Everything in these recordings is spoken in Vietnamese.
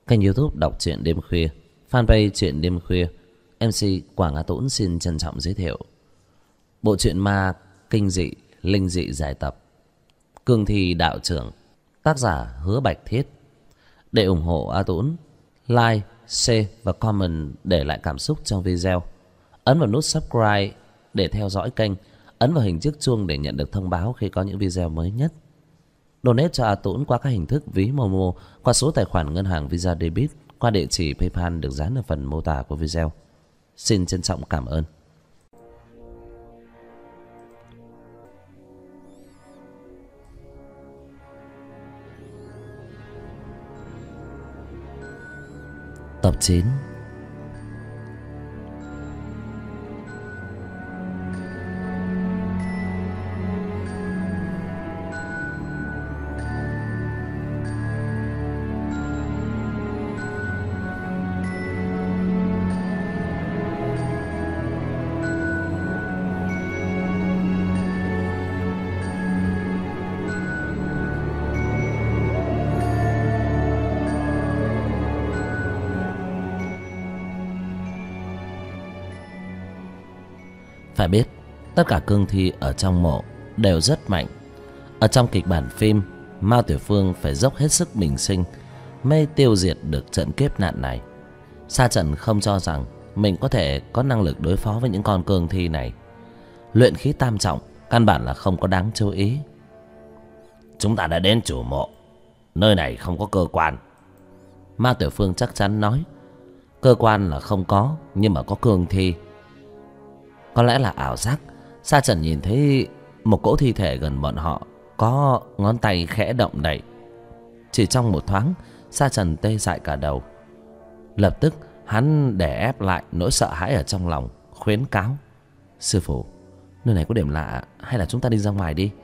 Kênh YouTube đọc truyện đêm khuya, fanpage truyện đêm khuya. MC Quảng Á Tũng xin trân trọng giới thiệu bộ truyện ma kinh dị, linh dị giải tập Cương Thi Đạo Trưởng, tác giả Hứa Bạch Thiết. Để ủng hộ A Tũng, like, share và comment để lại cảm xúc trong video. Ấn vào nút subscribe để theo dõi kênh. Ấn vào hình chiếc chuông để nhận được thông báo khi có những video mới nhất. Donate cho A Tũng qua các hình thức ví Momo, qua số tài khoản ngân hàng Visa Debit, qua địa chỉ PayPal được dán ở phần mô tả của video. Xin trân trọng cảm ơn. Tập 9. Phải biết, tất cả cương thi ở trong mộ đều rất mạnh. Ở trong kịch bản phim, Mao Tiểu Phương phải dốc hết sức bình sinh mới tiêu diệt được trận kiếp nạn này. Sa Trần không cho rằng mình có thể có năng lực đối phó với những con cương thi này. Luyện khí tam trọng căn bản là không có đáng chú ý. Chúng ta đã đến chủ mộ, nơi này không có cơ quan. Mao Tiểu Phương chắc chắn nói. Cơ quan là không có, nhưng mà có cương thi. Có lẽ là ảo giác. Sa Trần nhìn thấy một cỗ thi thể gần bọn họ, có ngón tay khẽ động đậy. Chỉ trong một thoáng, Sa Trần tê dại cả đầu. Lập tức hắn đè ép lại nỗi sợ hãi ở trong lòng, khuyến cáo: sư phụ, nơi này có điểm lạ, hay là chúng ta đi ra ngoài đi?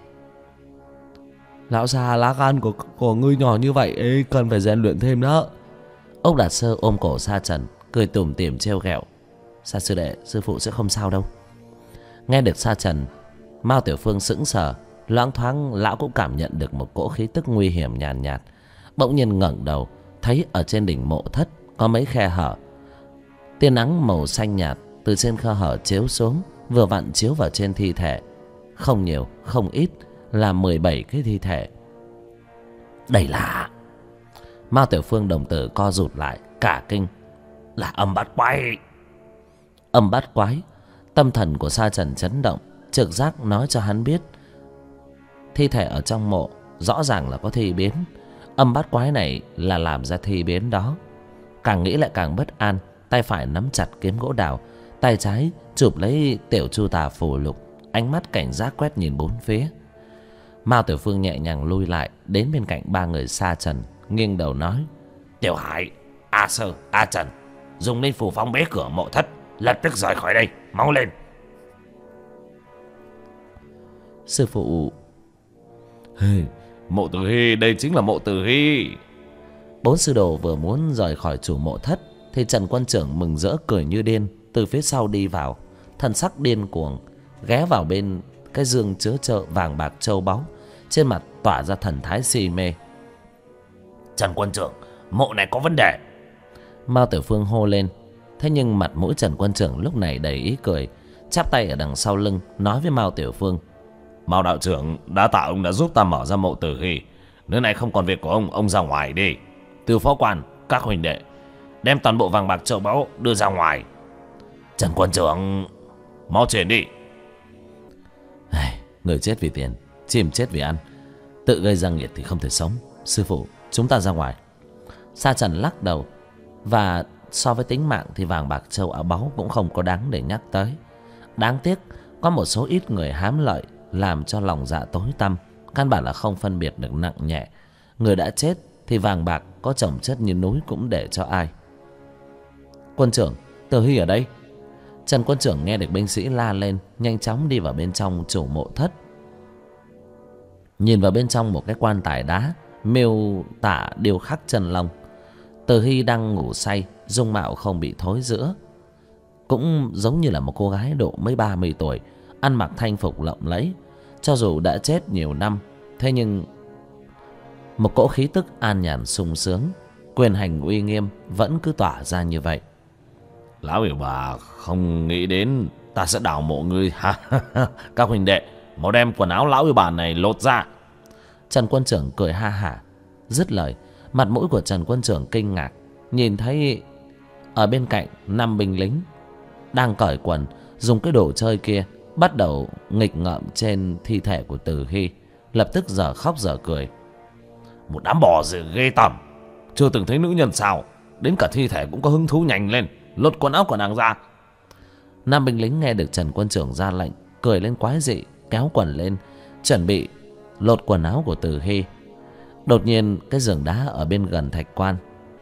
Lão già, lá gan của ngươi nhỏ như vậy ấy, cần phải rèn luyện thêm đó. Ốc Đạt Sơ ôm cổ Sa Trần, cười tủm tỉm trêu ghẹo: Sa sư đệ, sư phụ sẽ không sao đâu. Nghe được Sa Trần, Mao Tiểu Phương sững sờ. Loáng thoáng lão cũng cảm nhận được một cỗ khí tức nguy hiểm nhàn nhạt. Bỗng nhiên ngẩng đầu, thấy ở trên đỉnh mộ thất có mấy khe hở. Tia nắng màu xanh nhạt từ trên khe hở chiếu xuống, vừa vặn chiếu vào trên thi thể. Không nhiều, không ít, là 17 cái thi thể. Đây là... Mao Tiểu Phương đồng tử co rụt lại, cả kinh. Là âm bát quái. Âm bát quái. Tâm thần của Sa Trần chấn động, trực giác nói cho hắn biết thi thể ở trong mộ rõ ràng là có thi biến. Âm bát quái này là làm ra thi biến đó. Càng nghĩ lại càng bất an. Tay phải nắm chặt kiếm gỗ đào, tay trái chụp lấy tiểu chu tà phù lục, ánh mắt cảnh giác quét nhìn bốn phía. Mao Tiểu Phương nhẹ nhàng lui lại, đến bên cạnh ba người Sa Trần, nghiêng đầu nói: Tiểu Hải, A Sơ, A Trần, dùng linh phù phong bế cửa mộ thất, lập tức rời khỏi đây, mau lên. Sư phụ... Hey, mộ Tử Hy, đây chính là mộ Tử Hy. Bốn sư đồ vừa muốn rời khỏi chủ mộ thất thì Trần Quân Trưởng mừng rỡ cười như điên từ phía sau đi vào, thần sắc điên cuồng, ghé vào bên cái giường chứa vàng bạc châu báu, trên mặt tỏa ra thần thái si mê. Trần Quân Trưởng, mộ này có vấn đề. Mao Tiểu Phương hô lên. Thế nhưng mặt mũi Trần Quân Trưởng lúc này đầy ý cười, chắp tay ở đằng sau lưng nói với Mao Tiểu Phương: Mao đạo trưởng, đa tạ ông đã giúp ta mở ra mộ Tử Hy. Nơi này không còn việc của ông ra ngoài đi. Từ phó quan, các huynh đệ, đem toàn bộ vàng bạc châu báu đưa ra ngoài. Trần Quân Trưởng, mau chuyển đi. Người chết vì tiền, chim chết vì ăn, tự gây ra nghiệt thì không thể sống. Sư phụ, chúng ta ra ngoài. Sa Trần lắc đầu. Và so với tính mạng thì vàng bạc châu áo báu cũng không có đáng để nhắc tới. Đáng tiếc có một số ít người hám lợi, làm cho lòng dạ tối tăm, căn bản là không phân biệt được nặng nhẹ. Người đã chết thì vàng bạc có chồng chất như núi cũng để cho ai. Quân trưởng, Tử Hy ở đây. Trần Quân Trưởng nghe được binh sĩ la lên, nhanh chóng đi vào bên trong chủ mộ thất. Nhìn vào bên trong một cái quan tài đá miêu tả điêu khắc chân long. Tử Hy đang ngủ say, dung mạo không bị thối rữa, cũng giống như là một cô gái độ mới 30 tuổi, ăn mặc thanh phục lộng lẫy. Cho dù đã chết nhiều năm, thế nhưng một cỗ khí tức an nhàn sung sướng quyền hành uy nghiêm vẫn cứ tỏa ra như vậy. Lão yêu bà không nghĩ đến ta sẽ đào mộ ngươi. Các huynh đệ, mau đem quần áo lão yêu bà này lột ra. Trần Quân Trưởng cười ha hả. Dứt lời, mặt mũi của Trần Quân Trưởng kinh ngạc, nhìn thấy ở bên cạnh 5 binh lính đang cởi quần, dùng cái đồ chơi kia bắt đầu nghịch ngợm trên thi thể của Từ Hy. Lập tức dở khóc dở cười. Một đám bò gì ghê tởm, chưa từng thấy nữ nhân sao, đến cả thi thể cũng có hứng thú nhanh lên, lột quần áo của nàng ra. 5 binh lính nghe được Trần Quân Trưởng ra lệnh, cười lên quái dị, kéo quần lên, chuẩn bị lột quần áo của Từ Hy. Đột nhiên cái giường đá ở bên gần thạch quan,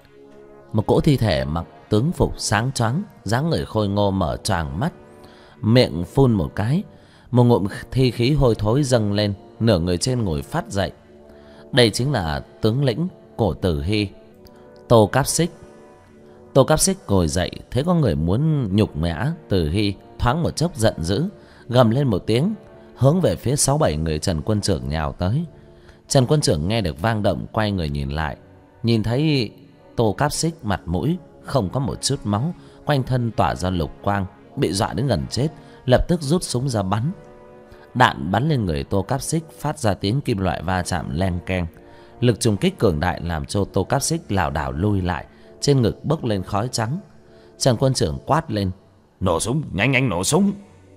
một cỗ thi thể mặc tướng phục sáng choáng, dáng người khôi ngô mở choàng mắt, miệng phun một cái, một ngụm thi khí hôi thối dâng lên, nửa người trên ngồi phát dậy. Đây chính là tướng lĩnh của Từ Hy, Tô Cáp Xích. Tô Cáp Xích ngồi dậy, thấy có người muốn nhục nhã Từ Hy, thoáng một chốc giận dữ, gầm lên một tiếng, hướng về phía 6-7 người Trần Quân Trưởng nhào tới. Trần Quân Trưởng nghe được vang động, quay người nhìn lại, nhìn thấy Tô Cáp Xích mặt mũi không có một chút máu, quanh thân tỏa ra lục quang, bị dọa đến gần chết, lập tức rút súng ra bắn. Đạn bắn lên người Tô Cáp Xích phát ra tiếng kim loại va chạm len keng. Lực trùng kích cường đại làm cho Tô Cáp Xích lảo đảo lui lại, trên ngực bốc lên khói trắng. Trần Quân Trưởng quát lên: Nổ súng, nhanh nhanh nổ súng.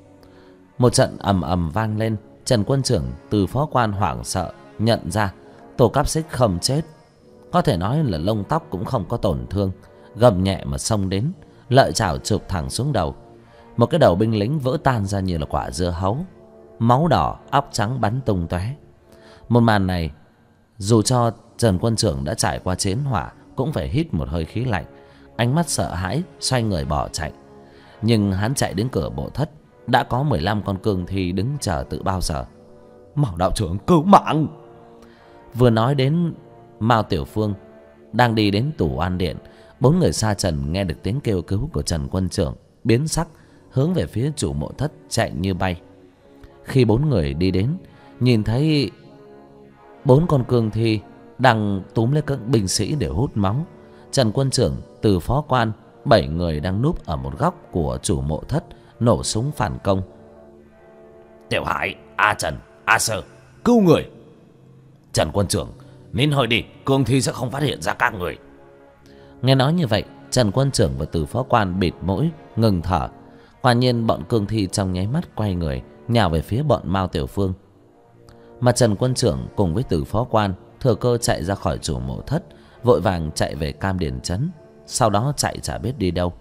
Một trận ầm ầm vang lên. Trần Quân Trưởng từ phó quan hoảng sợ nhận ra Tô Cáp Xích không chết, có thể nói là lông tóc cũng không có tổn thương, gầm nhẹ mà xông đến, lợi chảo chụp thẳng xuống đầu. Một cái đầu binh lính vỡ tan ra như là quả dưa hấu, máu đỏ óc trắng bắn tung tóe. Một màn này dù cho Trần Quân Trưởng đã trải qua chiến hỏa cũng phải hít một hơi khí lạnh, ánh mắt sợ hãi, xoay người bỏ chạy. Nhưng hắn chạy đến cửa mộ thất, đã có 15 con cương thi đứng chờ từ bao giờ. Mao đạo trưởng cứu mạng! Vừa nói đến, Mao Tiểu Phương đang đi đến tủ oan điện. 4 người sa trần nghe được tiếng kêu cứu của Trần Quân Trưởng, biến sắc, hướng về phía chủ mộ thất chạy như bay. Khi 4 người đi đến, nhìn thấy 4 con cương thi đang túm lấy các binh sĩ để hút máu. Trần Quân Trưởng, từ phó quan, 7 người đang núp ở một góc của chủ mộ thất, nổ súng phản công. Tiểu Hải, A Trần, A Sơ, cứu người! Trần Quân Trưởng, nín hơi đi, cương thi sẽ không phát hiện ra các người. Nghe nói như vậy, Trần Quân Trưởng và từ phó quan bịt mũi, ngừng thở. Quả nhiên bọn cương thi trong nháy mắt quay người, nhào về phía bọn Mao Tiểu Phương. Mà Trần Quân Trưởng cùng với từ phó quan thừa cơ chạy ra khỏi chủ mộ thất, vội vàng chạy về Cam Điền Trấn, sau đó chạy chả biết đi đâu.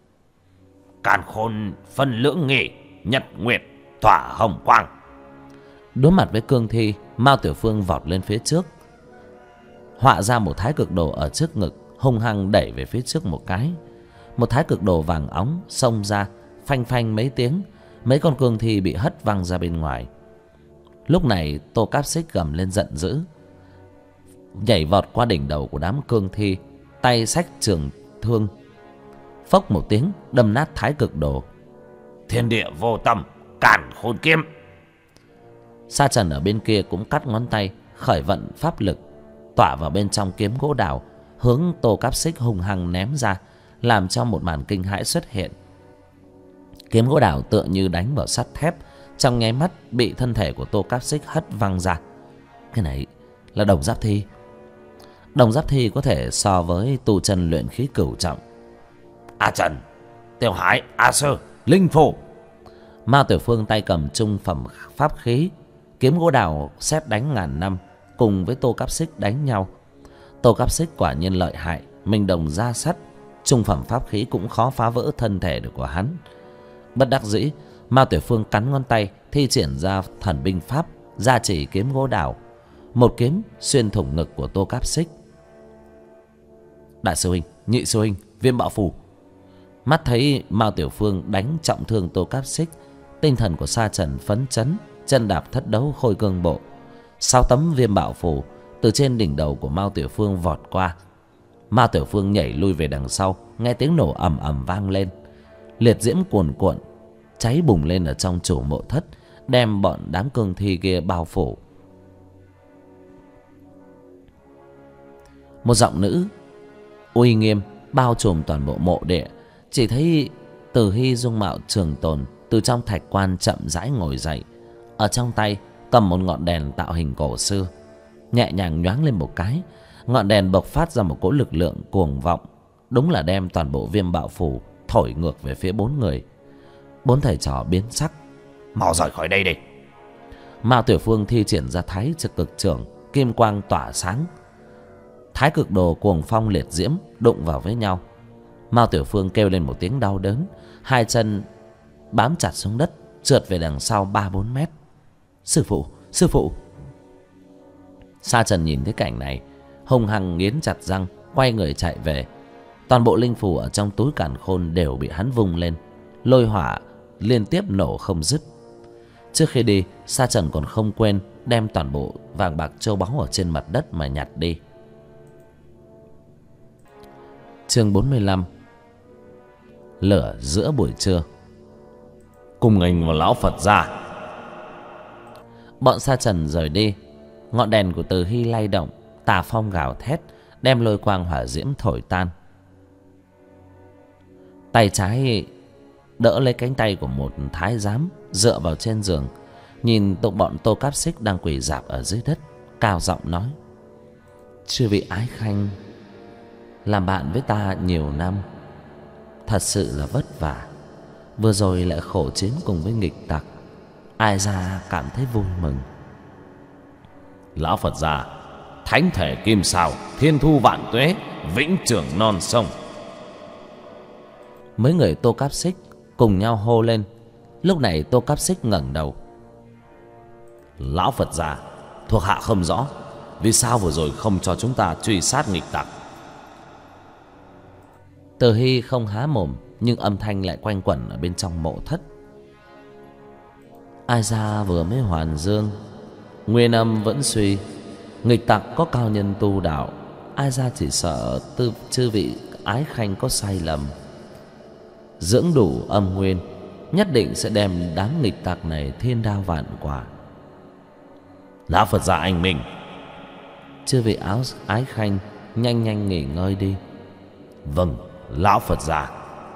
Càn khôn phân lưỡng nghị, nhật nguyệt thỏa hồng quang. Đối mặt với cương thi, Mao Tiểu Phương vọt lên phía trước, họa ra một thái cực đồ ở trước ngực, hung hăng đẩy về phía trước một cái. Một thái cực đồ vàng óng xông ra, phanh phanh mấy tiếng, mấy con cương thi bị hất văng ra bên ngoài. Lúc này Tô Cáp Xích gầm lên giận dữ, nhảy vọt qua đỉnh đầu của đám cương thi, tay xách trường thương, phốc một tiếng đâm nát thái cực đồ. Thiên địa vô tâm, càn khôn kiếm. Sa Trần ở bên kia cũng cắt ngón tay, khởi vận pháp lực tỏa vào bên trong kiếm gỗ đào, hướng Tô Cáp Xích hung hăng ném ra, làm cho một màn kinh hãi xuất hiện. Kiếm gỗ đào tựa như đánh vào sắt thép, trong nháy mắt bị thân thể của Tô Cáp Xích hất văng ra. Cái này là đồng giáp thi. Đồng giáp thi có thể so với tu chân luyện khí cửu trọng. A Trần, Tiểu Hải, A Sơ, Linh Phù. Mao Tiểu Phương tay cầm trung phẩm pháp khí, kiếm gỗ đào sét đánh ngàn năm, cùng với Tô Cáp Xích đánh nhau. Tô Cáp Xích quả nhiên lợi hại, mình đồng ra sắt, trung phẩm pháp khí cũng khó phá vỡ thân thể được của hắn. Bất đắc dĩ, Mao Tiểu Phương cắn ngón tay, thi triển ra thần binh pháp, gia chỉ kiếm gỗ đào, một kiếm xuyên thủng ngực của Tô Cáp Xích. Đại sư huynh, nhị sư huynh, Viêm Bạo Phù. Mắt thấy Mao Tiểu Phương đánh trọng thương Tô Cáp Xích, tinh thần của Sa Trần phấn chấn, chân đạp thất đấu khôi cương bộ. 6 tấm Viêm Bạo Phù từ trên đỉnh đầu của Mao Tiểu Phương vọt qua. Mao Tiểu Phương nhảy lui về đằng sau, nghe tiếng nổ ầm ầm vang lên, liệt diễm cuồn cuộn cháy bùng lên ở trong chủ mộ thất, đem bọn đám cương thi kia bao phủ. Một giọng nữ uy nghiêm bao trùm toàn bộ mộ địa. Chỉ thấy Từ Hy dung mạo trường tồn từ trong thạch quan chậm rãi ngồi dậy, ở trong tay cầm một ngọn đèn tạo hình cổ xưa. Nhẹ nhàng nhoáng lên một cái, ngọn đèn bộc phát ra một cỗ lực lượng cuồng vọng, đúng là đem toàn bộ viêm bạo phủ thổi ngược về phía bốn người. Bốn thầy trò biến sắc. Mau rời khỏi đây đi. Mao Tiểu Phương thi triển ra Thái Cực trưởng, kim quang tỏa sáng. Thái Cực đồ cuồng phong liệt diễm đụng vào với nhau. Mao Tiểu Phương kêu lên một tiếng đau đớn, hai chân bám chặt xuống đất, trượt về đằng sau 3-4 mét. Sư phụ, sư phụ! Sa Trần nhìn thấy cảnh này, hung hăng nghiến chặt răng, quay người chạy về. Toàn bộ linh phù ở trong túi càn khôn đều bị hắn vung lên, lôi hỏa liên tiếp nổ không dứt. Trước khi đi, Sa Trần còn không quên đem toàn bộ vàng bạc châu báu ở trên mặt đất mà nhặt đi. Chương 45. Lửa giữa buổi trưa. Cùng nghênh vào lão Phật gia. Bọn Sa Trần rời đi. Ngọn đèn của Từ Hy lay động, tà phong gào thét, đem lôi quang hỏa diễm thổi tan. Tay trái đỡ lấy cánh tay của một thái giám, dựa vào trên giường, nhìn bọn Tô Cáp Xích đang quỳ rạp ở dưới đất, cao giọng nói: chư vị ái khanh, làm bạn với ta nhiều năm, thật sự là vất vả. Vừa rồi lại khổ chiến cùng với nghịch tặc, ai ra cảm thấy vui mừng. Lão Phật gia, thánh thể kim sao, thiên thu vạn tuế, vĩnh trưởng non sông. Mấy người Tô Cáp Xích cùng nhau hô lên. Lúc này Tô Cáp Xích ngẩng đầu. Lão Phật gia, thuộc hạ không rõ vì sao vừa rồi không cho chúng ta truy sát nghịch tặc. Từ Hy không há mồm, nhưng âm thanh lại quanh quẩn ở bên trong mộ thất. Ai ra vừa mới hoàn dương, nguyên âm vẫn suy, nghịch tặc có cao nhân tu đạo, ai ra chỉ sợ chư vị ái khanh có sai lầm. Dưỡng đủ âm nguyên, nhất định sẽ đem đám nghịch tặc này thiên đao vạn quả. Lão Phật gia anh minh. Chư vị ái khanh nhanh nhanh nghỉ ngơi đi. Vâng, lão Phật gia.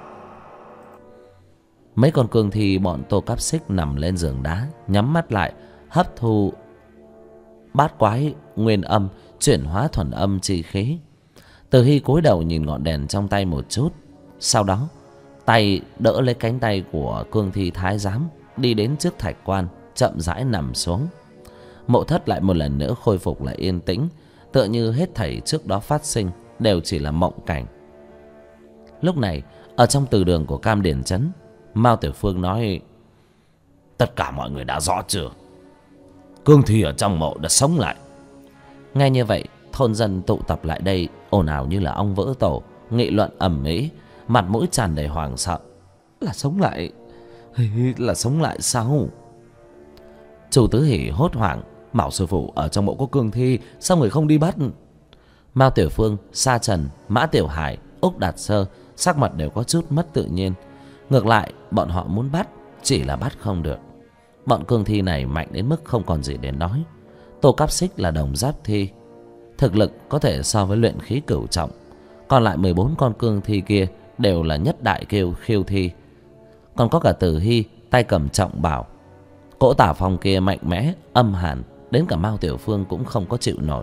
Mấy con cương thi bọn Tô Cáp Xích nằm lên giường đá, nhắm mắt lại hấp thu bát quái nguyên âm, chuyển hóa thuần âm chi khí. Từ Hy cúi đầu nhìn ngọn đèn trong tay một chút, sau đó tay đỡ lấy cánh tay của cương thi thái giám, đi đến trước thạch quan, chậm rãi nằm xuống. Mộ thất lại một lần nữa khôi phục lại yên tĩnh, tựa như hết thảy trước đó phát sinh đều chỉ là mộng cảnh. Lúc này ở trong từ đường của Cam Điền Trấn, Mao Tiểu Phương nói: tất cả mọi người đã rõ chưa? Cương thi ở trong mộ đã sống lại. Nghe như vậy, thôn dân tụ tập lại đây ồn ào như là ong vỡ tổ, nghị luận ầm ĩ, mặt mũi tràn đầy hoảng sợ. Là sống lại? Là sống lại sao? Chủ Tứ Hỷ hốt hoảng: Mạo sư phụ, ở trong mộ có cương thi, sao người không đi bắt? Mao Tiểu Phương, Sa Trần, Mã Tiểu Hải, Úc Đạt Sơ sắc mặt đều có chút mất tự nhiên. Ngược lại bọn họ muốn bắt, chỉ là bắt không được. Bọn cương thi này mạnh đến mức không còn gì để nói. Tô Cáp Xích là đồng giáp thi, thực lực có thể so với luyện khí cửu trọng. Còn lại 14 con cương thi kia đều là nhất đại khiêu thi. Còn có cả Từ Hy tay cầm trọng bảo. Cỗ tả phong kia mạnh mẽ âm hàn, đến cả Mao Tiểu Phương cũng không có chịu nổi.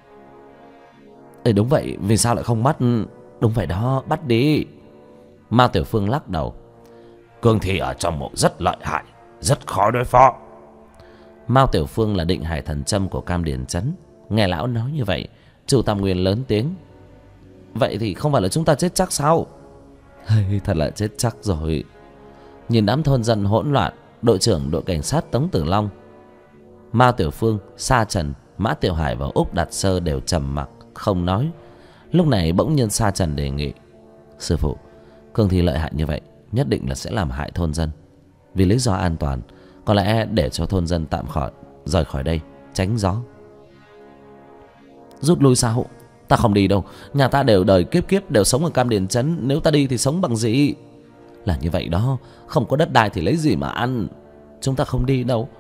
Đúng vậy, vì sao lại không bắt? Đúng vậy đó, bắt đi. Mao Tiểu Phương lắc đầu: cương thi ở trong mộ rất lợi hại, rất khó đối phó. Mao Tiểu Phương là định hải thần châm của Cam Điền Trấn. Nghe lão nói như vậy, Chu Tam Nguyên lớn tiếng: vậy thì không phải là chúng ta chết chắc sao? Thật là chết chắc rồi. Nhìn đám thôn dân hỗn loạn, đội trưởng đội cảnh sát Tống Tử Long, Mao Tiểu Phương, Sa Trần, Mã Tiểu Hải và Úc Đạt Sơ đều trầm mặc không nói. Lúc này bỗng nhiên Sa Trần đề nghị: sư phụ, cương thi lợi hại như vậy nhất định là sẽ làm hại thôn dân. Vì lý do an toàn, có lẽ để cho thôn dân rời khỏi đây, tránh gió. Rút lui sao? Ta không đi đâu. Nhà ta đều đời kiếp kiếp đều sống ở Cam Điền Trấn, nếu ta đi thì sống bằng gì? Là như vậy đó, không có đất đai thì lấy gì mà ăn. Chúng ta không đi đâu.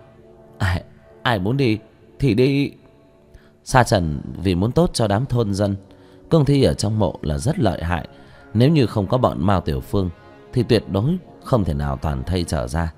Ai muốn đi thì đi. Sa Trần vì muốn tốt cho đám thôn dân, cương thi ở trong mộ là rất lợi hại. Nếu như không có bọn Mao Tiểu Phương thì tuyệt đối không thể nào toàn thây trở ra.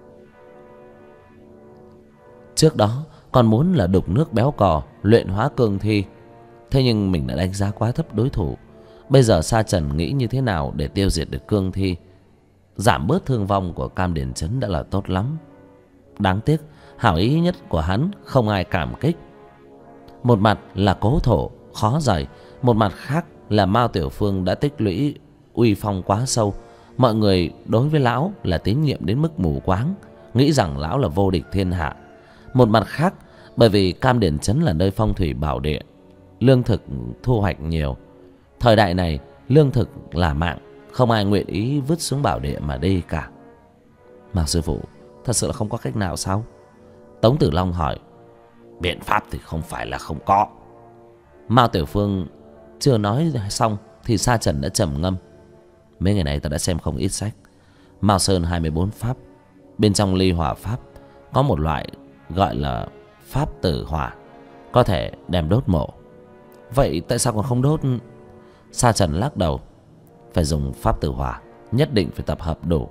Trước đó còn muốn là đục nước béo cò, luyện hóa cương thi. Thế nhưng mình đã đánh giá quá thấp đối thủ. Bây giờ Sa Trần nghĩ như thế nào để tiêu diệt được cương thi, giảm bớt thương vong của Cam Điền Trấn đã là tốt lắm. Đáng tiếc hảo ý nhất của hắn không ai cảm kích. Một mặt là cố thổ khó dày, một mặt khác là Mao Tiểu Phương đã tích lũy uy phong quá sâu. Mọi người đối với lão là tín nhiệm đến mức mù quáng, nghĩ rằng lão là vô địch thiên hạ. Một mặt khác, bởi vì Cam Điền Trấn là nơi phong thủy bảo địa, lương thực thu hoạch nhiều. Thời đại này lương thực là mạng, không ai nguyện ý vứt xuống bảo địa mà đi cả. Mao sư phụ, thật sự là không có cách nào sao? Tống Tử Long hỏi. Biện pháp thì không phải là không có. Mao Tiểu Phương chưa nói xong thì Sa Trần đã trầm ngâm. Mấy ngày này ta đã xem không ít sách. Mao Sơn 24 pháp, bên trong ly hỏa pháp có một loại gọi là pháp tử hỏa, có thể đem đốt mộ. Vậy tại sao còn không đốt? Sa Trần lắc đầu. Phải dùng pháp tử hỏa, nhất định phải tập hợp đủ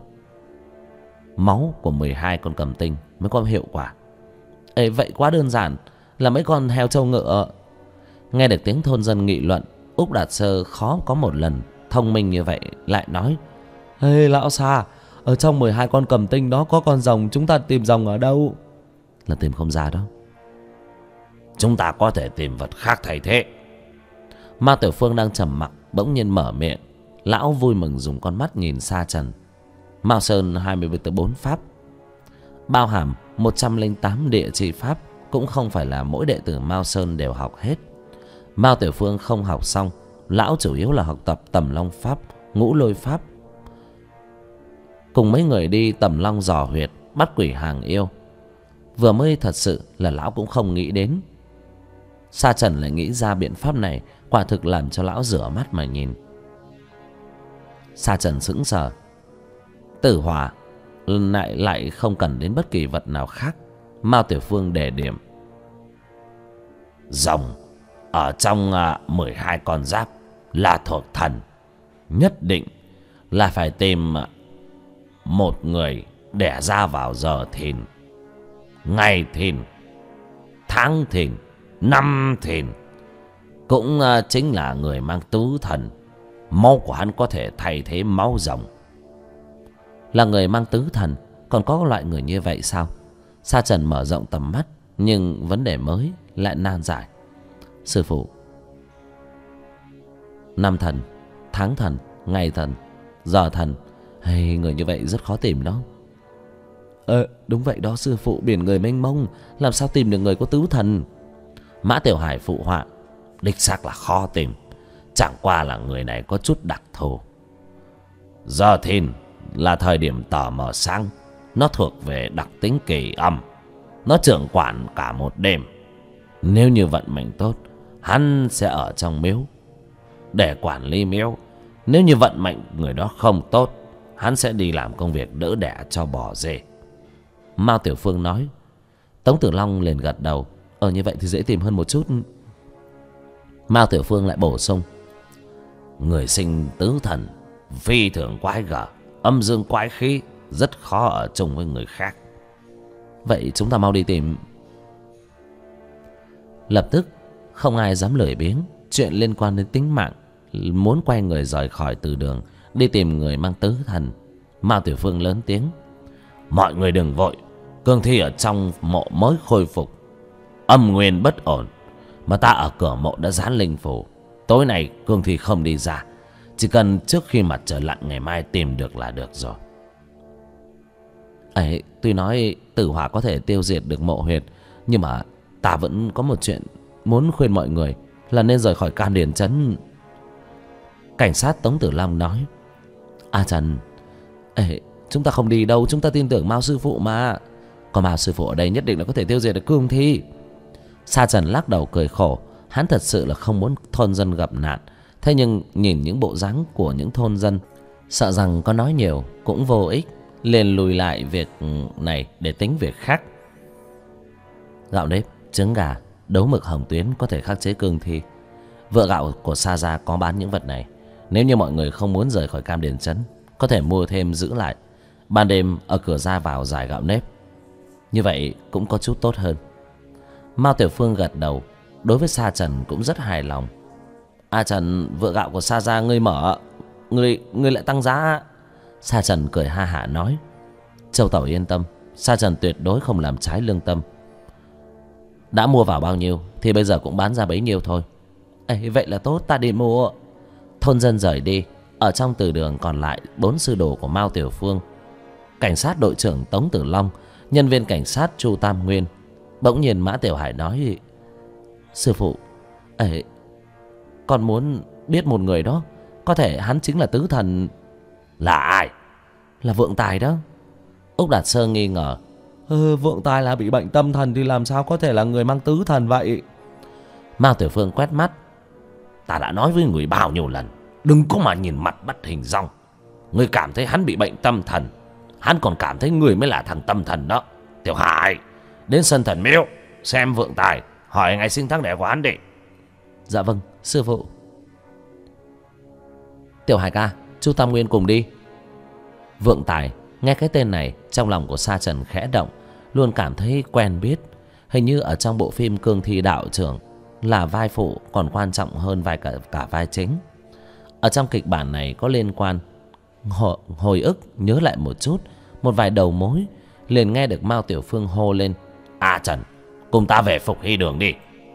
máu của 12 con cầm tinh mới có hiệu quả. Ê, vậy quá đơn giản, là mấy con heo trâu ngựa. Nghe được tiếng thôn dân nghị luận, Úc Đạt Sơ khó có một lần thông minh như vậy lại nói. Ê lão Sa, ở trong 12 con cầm tinh đó có con rồng, chúng ta tìm rồng ở đâu? Là tìm không ra đâu. Chúng ta có thể tìm vật khác thay thế. Mao Tiểu Phương đang trầm mặc bỗng nhiên mở miệng. Lão vui mừng dùng con mắt nhìn Sa Trần. Mao Sơn 24 pháp bao hàm 108 địa chi pháp, cũng không phải là mỗi đệ tử Mao Sơn đều học hết. Mao Tiểu Phương không học xong, lão chủ yếu là học tập Tầm Long pháp, Ngũ Lôi pháp, cùng mấy người đi Tầm Long dò huyệt, bắt quỷ hàng yêu. Vừa mới thật sự là lão cũng không nghĩ đến. Sa Trần lại nghĩ ra biện pháp này, quả thực làm cho lão rửa mắt mà nhìn. Sa Trần sững sờ. Tử hỏa lại không cần đến bất kỳ vật nào khác. Mao Tiểu Phương đề điểm. Rồng ở trong 12 con giáp là thuộc thần, nhất định là phải tìm một người đẻ ra vào giờ thìn, ngày thìn, tháng thìn, năm thìn, cũng chính là người mang tứ thần. Máu của hắn có thể thay thế máu rồng. Là người mang tứ thần, còn có loại người như vậy sao? Sa Trần mở rộng tầm mắt, nhưng vấn đề mới lại nan giải. Sư phụ, năm thần, tháng thần, ngày thần, giờ thần, hay người như vậy rất khó tìm đó. Đúng vậy đó sư phụ, biển người mênh mông, làm sao tìm được người có tứ thần? Mã Tiểu Hải phụ họa. Đích xác là khó tìm, chẳng qua là người này có chút đặc thù. Giờ thìn là thời điểm tờ mờ sáng, nó thuộc về đặc tính kỳ âm, nó trưởng quản cả một đêm. Nếu như vận mệnh tốt, hắn sẽ ở trong miếu để quản lý miếu. Nếu như vận mệnh người đó không tốt, hắn sẽ đi làm công việc đỡ đẻ cho bò dê. Mao Tiểu Phương nói. Tống Tử Long liền gật đầu. Như vậy thì dễ tìm hơn một chút. Mao Tiểu Phương lại bổ sung. Người sinh tứ thần phi thường quái gở, âm dương quái khí, rất khó ở chung với người khác. Vậy chúng ta mau đi tìm. Lập tức không ai dám lười biếng. Chuyện liên quan đến tính mạng, muốn quay người rời khỏi từ đường, đi tìm người mang tứ thần. Mao Tiểu Phương lớn tiếng. Mọi người đừng vội, cương thi ở trong mộ mới khôi phục, âm nguyên bất ổn, mà ta ở cửa mộ đã dán linh phủ. Tối nay cương thi không đi ra, chỉ cần trước khi mặt trời lặn ngày mai tìm được là được rồi. Tuy nói tử hỏa có thể tiêu diệt được mộ huyệt, nhưng mà ta vẫn có một chuyện muốn khuyên mọi người là nên rời khỏi Cam Điền Trấn. Cảnh sát Tống Tử Long nói. Trần, chúng ta không đi đâu, chúng ta tin tưởng Mao sư phụ mà. Có Mao sư phụ ở đây nhất định là có thể tiêu diệt được cương thi. Sa Trần lắc đầu cười khổ. Hắn thật sự là không muốn thôn dân gặp nạn. Thế nhưng nhìn những bộ dáng của những thôn dân, sợ rằng có nói nhiều cũng vô ích, liền lùi lại việc này để tính việc khác. Gạo nếp, trứng gà, đấu mực hồng tuyến có thể khắc chế cương thi. Vựa gạo của Sa Gia có bán những vật này. Nếu như mọi người không muốn rời khỏi Cam Điền Trấn, có thể mua thêm giữ lại, ban đêm ở cửa ra vào giải gạo nếp. Như vậy cũng có chút tốt hơn. Mao Tiểu Phương gật đầu. Đối với Sa Trần cũng rất hài lòng. A Trần, vựa gạo của Sa Gia ngươi mở, ngươi lại tăng giá. Sa Trần cười ha hả nói: Châu Tẩu yên tâm, Sa Trần tuyệt đối không làm trái lương tâm. Đã mua vào bao nhiêu thì bây giờ cũng bán ra bấy nhiêu thôi. Ê, vậy là tốt, ta đi mua. Thôn dân rời đi. Ở trong từ đường còn lại 4 sư đồ của Mao Tiểu Phương, cảnh sát đội trưởng Tống Tử Long, nhân viên cảnh sát Chu Tam Nguyên. Bỗng nhiên Mã Tiểu Hải nói: Sư phụ, ấy, con muốn biết một người đó. Có thể hắn chính là tứ thần. Là ai? Là Vượng Tài đó. Úc Đạt Sơ nghi ngờ: Vượng Tài là bị bệnh tâm thần thì làm sao có thể là người mang tứ thần vậy? Mao Tiểu Phương quét mắt: Ta đã nói với người bao nhiêu lần, đừng có mà nhìn mặt bắt hình dong. Người cảm thấy hắn bị bệnh tâm thần, hắn còn cảm thấy người mới là thằng tâm thần đó. Tiểu Hải, đến sân thần miếu xem Vượng Tài, hỏi ngày sinh tháng đẻ của hắn đi. Dạ vâng, sư phụ. Tiểu Hải ca, Chu Tam Nguyên cùng đi. Vượng Tài nghe cái tên này, trong lòng của Sa Trần khẽ động, luôn cảm thấy quen biết. Hình như ở trong bộ phim Cương Thi Đạo Trưởng là vai phụ còn quan trọng hơn cả vai chính. Ở trong kịch bản này có liên quan. Hồi ức nhớ lại một chút, một vài đầu mối, liền nghe được Mao Tiểu Phương hô lên: A Trần, cùng ta về Phục Hy Đường đi.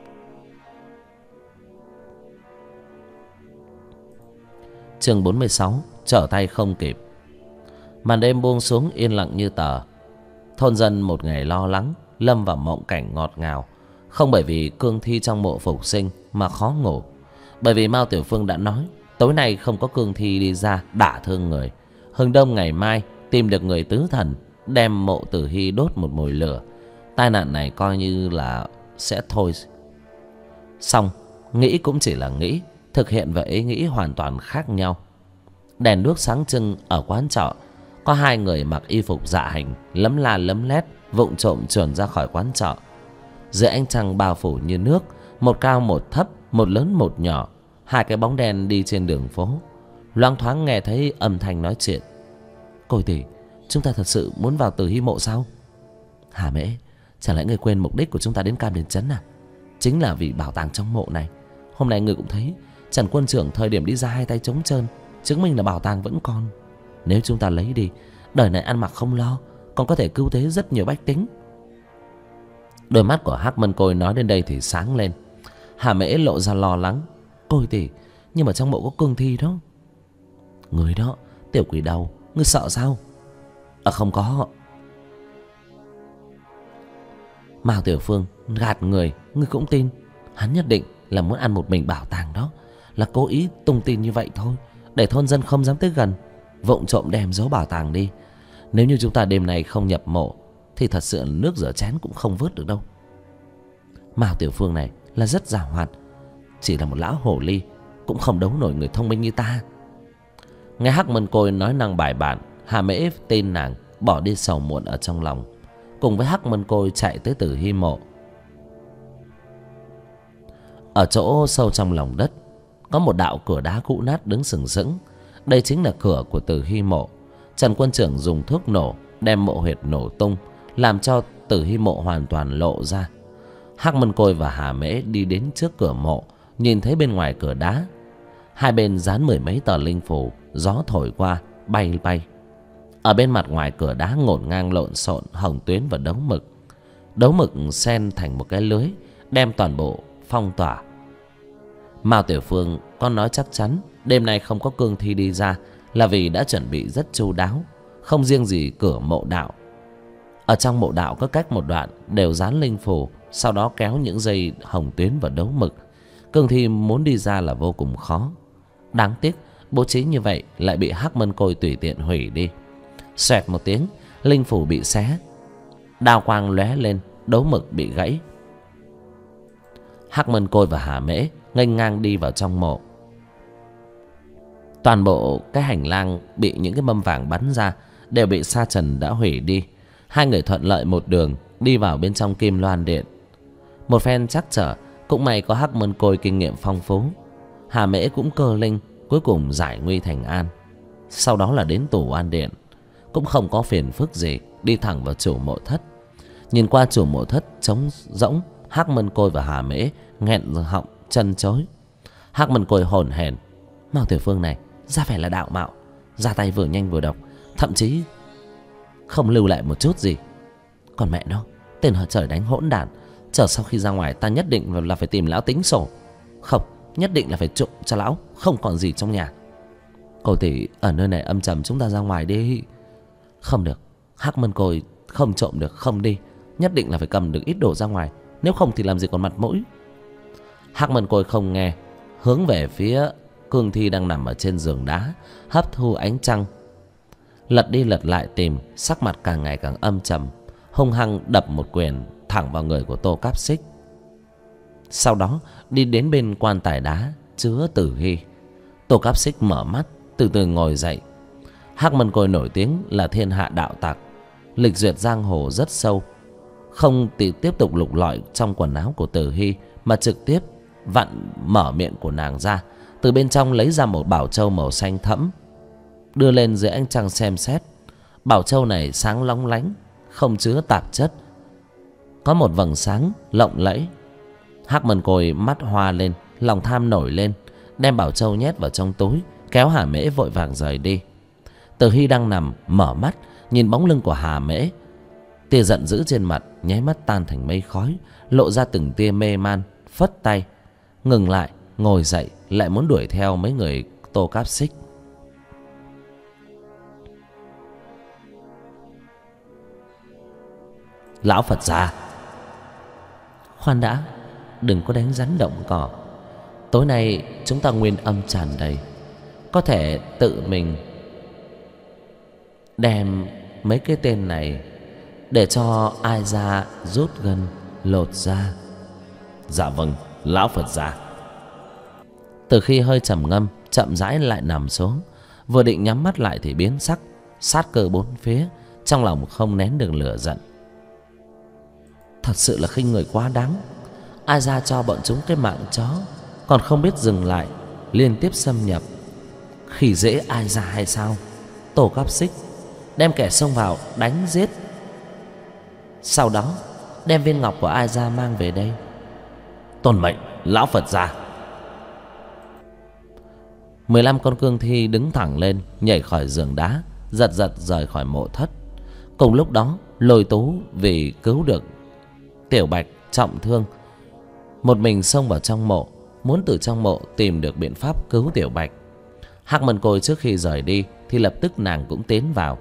Chương 46: Trở tay không kịp. Màn đêm buông xuống yên lặng như tờ. Thôn dân một ngày lo lắng, lâm vào mộng cảnh ngọt ngào. Không bởi vì cương thi trong mộ phục sinh mà khó ngủ, bởi vì Mao Tiểu Phương đã nói tối nay không có cương thi đi ra đả thương người. Hừng đông ngày mai tìm được người tứ thần, đem mộ Tử Hy đốt một mồi lửa. Tai nạn này coi như là sẽ thôi. Xong, nghĩ cũng chỉ là nghĩ, thực hiện và ý nghĩ hoàn toàn khác nhau. Đèn đuốc sáng trưng ở quán trọ. Có hai người mặc y phục dạ hành, lấm la lấm lét, vụng trộm trườn ra khỏi quán trọ. Dưới ánh trăng bao phủ như nước, một cao một thấp, một lớn một nhỏ, hai cái bóng đen đi trên đường phố. Loáng thoáng nghe thấy âm thanh nói chuyện: Côi tỷ, chúng ta thật sự muốn vào Tử Hy mộ sao? Hà Mễ, chẳng lẽ người quên mục đích của chúng ta đến Cam Điền Trấn à? Chính là vì bảo tàng trong mộ này. Hôm nay người cũng thấy Trần quân trưởng thời điểm đi ra hai tay trống trơn, chứng minh là bảo tàng vẫn còn. Nếu chúng ta lấy đi, đời này ăn mặc không lo, còn có thể cứu thế rất nhiều bách tính. Đôi mắt của Hắc Mân Côi nói đến đây thì sáng lên. Hà Mễ lộ ra lo lắng: Côi tỷ, nhưng mà trong mộ có cương thi đó. Người đó, tiểu quỷ đầu, ngươi sợ sao? Không có. Mao Tiểu Phương gạt người, ngươi cũng tin. Hắn nhất định là muốn ăn một mình bảo tàng đó, là cố ý tung tin như vậy thôi, để thôn dân không dám tới gần, vụng trộm đem giấu bảo tàng đi. Nếu như chúng ta đêm nay không nhập mộ thì thật sự nước rửa chén cũng không vớt được đâu. Mao Tiểu Phương này là rất giàu hoạt, chỉ là một lão hồ ly cũng không đấu nổi người thông minh như ta. Nghe Hắc Mân Côi nói năng bài bản, Hà Mễ tin nàng, bỏ đi sầu muộn ở trong lòng, cùng với Hắc Mân Côi chạy tới Tử Hy mộ. Ở chỗ sâu trong lòng đất có một đạo cửa đá cũ nát đứng sừng sững. Đây chính là cửa của Tử Hy mộ. Trần quân trưởng dùng thuốc nổ đem mộ huyệt nổ tung, làm cho Tử Hy mộ hoàn toàn lộ ra. Hắc Mân Côi và Hà Mễ đi đến trước cửa mộ, nhìn thấy bên ngoài cửa đá hai bên dán mười mấy tờ linh phù, gió thổi qua bay bay. Ở bên mặt ngoài cửa đá ngổn ngang lộn xộn hồng tuyến và đấu mực. Đấu mực xen thành một cái lưới, đem toàn bộ phong tỏa. Mao Tiểu Phương con nói chắc chắn đêm nay không có cương thi đi ra là vì đã chuẩn bị rất chu đáo. Không riêng gì cửa mộ đạo, ở trong mộ đạo có cách một đoạn đều dán linh phù, sau đó kéo những dây hồng tuyến và đấu mực. Cương thi muốn đi ra là vô cùng khó. Đáng tiếc bố trí như vậy lại bị Hắc Mân Côi tùy tiện hủy đi. Xoẹt một tiếng, linh phù bị xé, đao quang lóe lên, đấu mực bị gãy. Hắc Mân Côi và Hà Mễ nghênh ngang đi vào trong mộ. Toàn bộ cái hành lang bị những cái mâm vàng bắn ra đều bị Sa Trần đã hủy đi. Hai người thuận lợi một đường đi vào bên trong Kim Loan Điện. Một phen trắc trở, cũng may có Hắc Mân Côi kinh nghiệm phong phú, Hà Mễ cũng cơ linh, cuối cùng giải nguy thành an. Sau đó là đến tủ An Điện, cũng không có phiền phức gì, đi thẳng vào chủ mộ thất. Nhìn qua chủ mộ thất trống rỗng, Hắc Mân Côi và Hà Mễ nghẹn họng chân chối. Hắc Mân Côi hổn hển: Mao Tiểu Phương này ra vẻ là đạo mạo, ra tay vừa nhanh vừa độc, thậm chí không lưu lại một chút gì. Còn mẹ nó, tên họ trời đánh hỗn đản, chờ sau khi ra ngoài ta nhất định là phải tìm lão tính sổ. Không, nhất định là phải trộm cho lão không còn gì trong nhà. Cô tỷ, ở nơi này âm trầm, chúng ta ra ngoài đi. Không được, Hắc Mân Côi không trộm được, không đi. Nhất định là phải cầm được ít đồ ra ngoài, nếu không thì làm gì còn mặt mũi. Hắc Mân Côi không nghe, hướng về phía cương thi đang nằm ở trên giường đá, hấp thu ánh trăng. Lật đi lật lại tìm, sắc mặt càng ngày càng âm trầm, hung hăng đập một quyền thẳng vào người của Tô Cáp Xích. Sau đó đi đến bên quan tài đá chứa tử hy. Tô Cáp Xích mở mắt, từ từ ngồi dậy. Hắc Mân Côi nổi tiếng là thiên hạ đạo tặc, lịch duyệt giang hồ rất sâu, không tiếp tục lục lọi trong quần áo của Tử Hy, mà trực tiếp vặn mở miệng của nàng ra, từ bên trong lấy ra một bảo châu màu xanh thẫm, đưa lên dưới ánh trăng xem xét. Bảo châu này sáng lóng lánh, không chứa tạp chất, có một vầng sáng lộng lẫy. Hắc Mân Côi mắt hoa lên, lòng tham nổi lên, đem bảo châu nhét vào trong túi, kéo Hà Mễ vội vàng rời đi. Tử Hy đang nằm mở mắt nhìn bóng lưng của Hà Mễ, tia giận dữ trên mặt nháy mắt tan thành mây khói, lộ ra từng tia mê man, phất tay ngừng lại, ngồi dậy, lại muốn đuổi theo mấy người Tô Cáp Xích. Lão Phật gia, khoan đã, đừng có đánh rắn động cỏ. Tối nay chúng ta nguyên âm tràn đầy, có thể tự mình đem mấy cái tên này để cho ai ra rút gân lột da. Dạ vâng, lão Phật gia. Từ khi hơi trầm ngâm, chậm rãi lại nằm xuống, vừa định nhắm mắt lại thì biến sắc, sát cơ bốn phía, trong lòng không nén được lửa giận. Thật sự là khinh người quá đáng. Ai ra cho bọn chúng cái mạng chó, còn không biết dừng lại, liên tiếp xâm nhập, khi dễ ai ra hay sao? Tô Cáp Xích đem kẻ xông vào đánh giết, sau đó đem viên ngọc của ai ra mang về đây. Tôn mệnh lão Phật gia. 15 con cương thi đứng thẳng lên, nhảy khỏi giường đá, giật giật rời khỏi mộ thất. Cùng lúc đó, Lôi Tú vì cứu được Tiểu Bạch trọng thương, một mình xông vào trong mộ, muốn từ trong mộ tìm được biện pháp cứu Tiểu Bạch. Hắc Mân Côi trước khi rời đi thì lập tức nàng cũng tiến vào.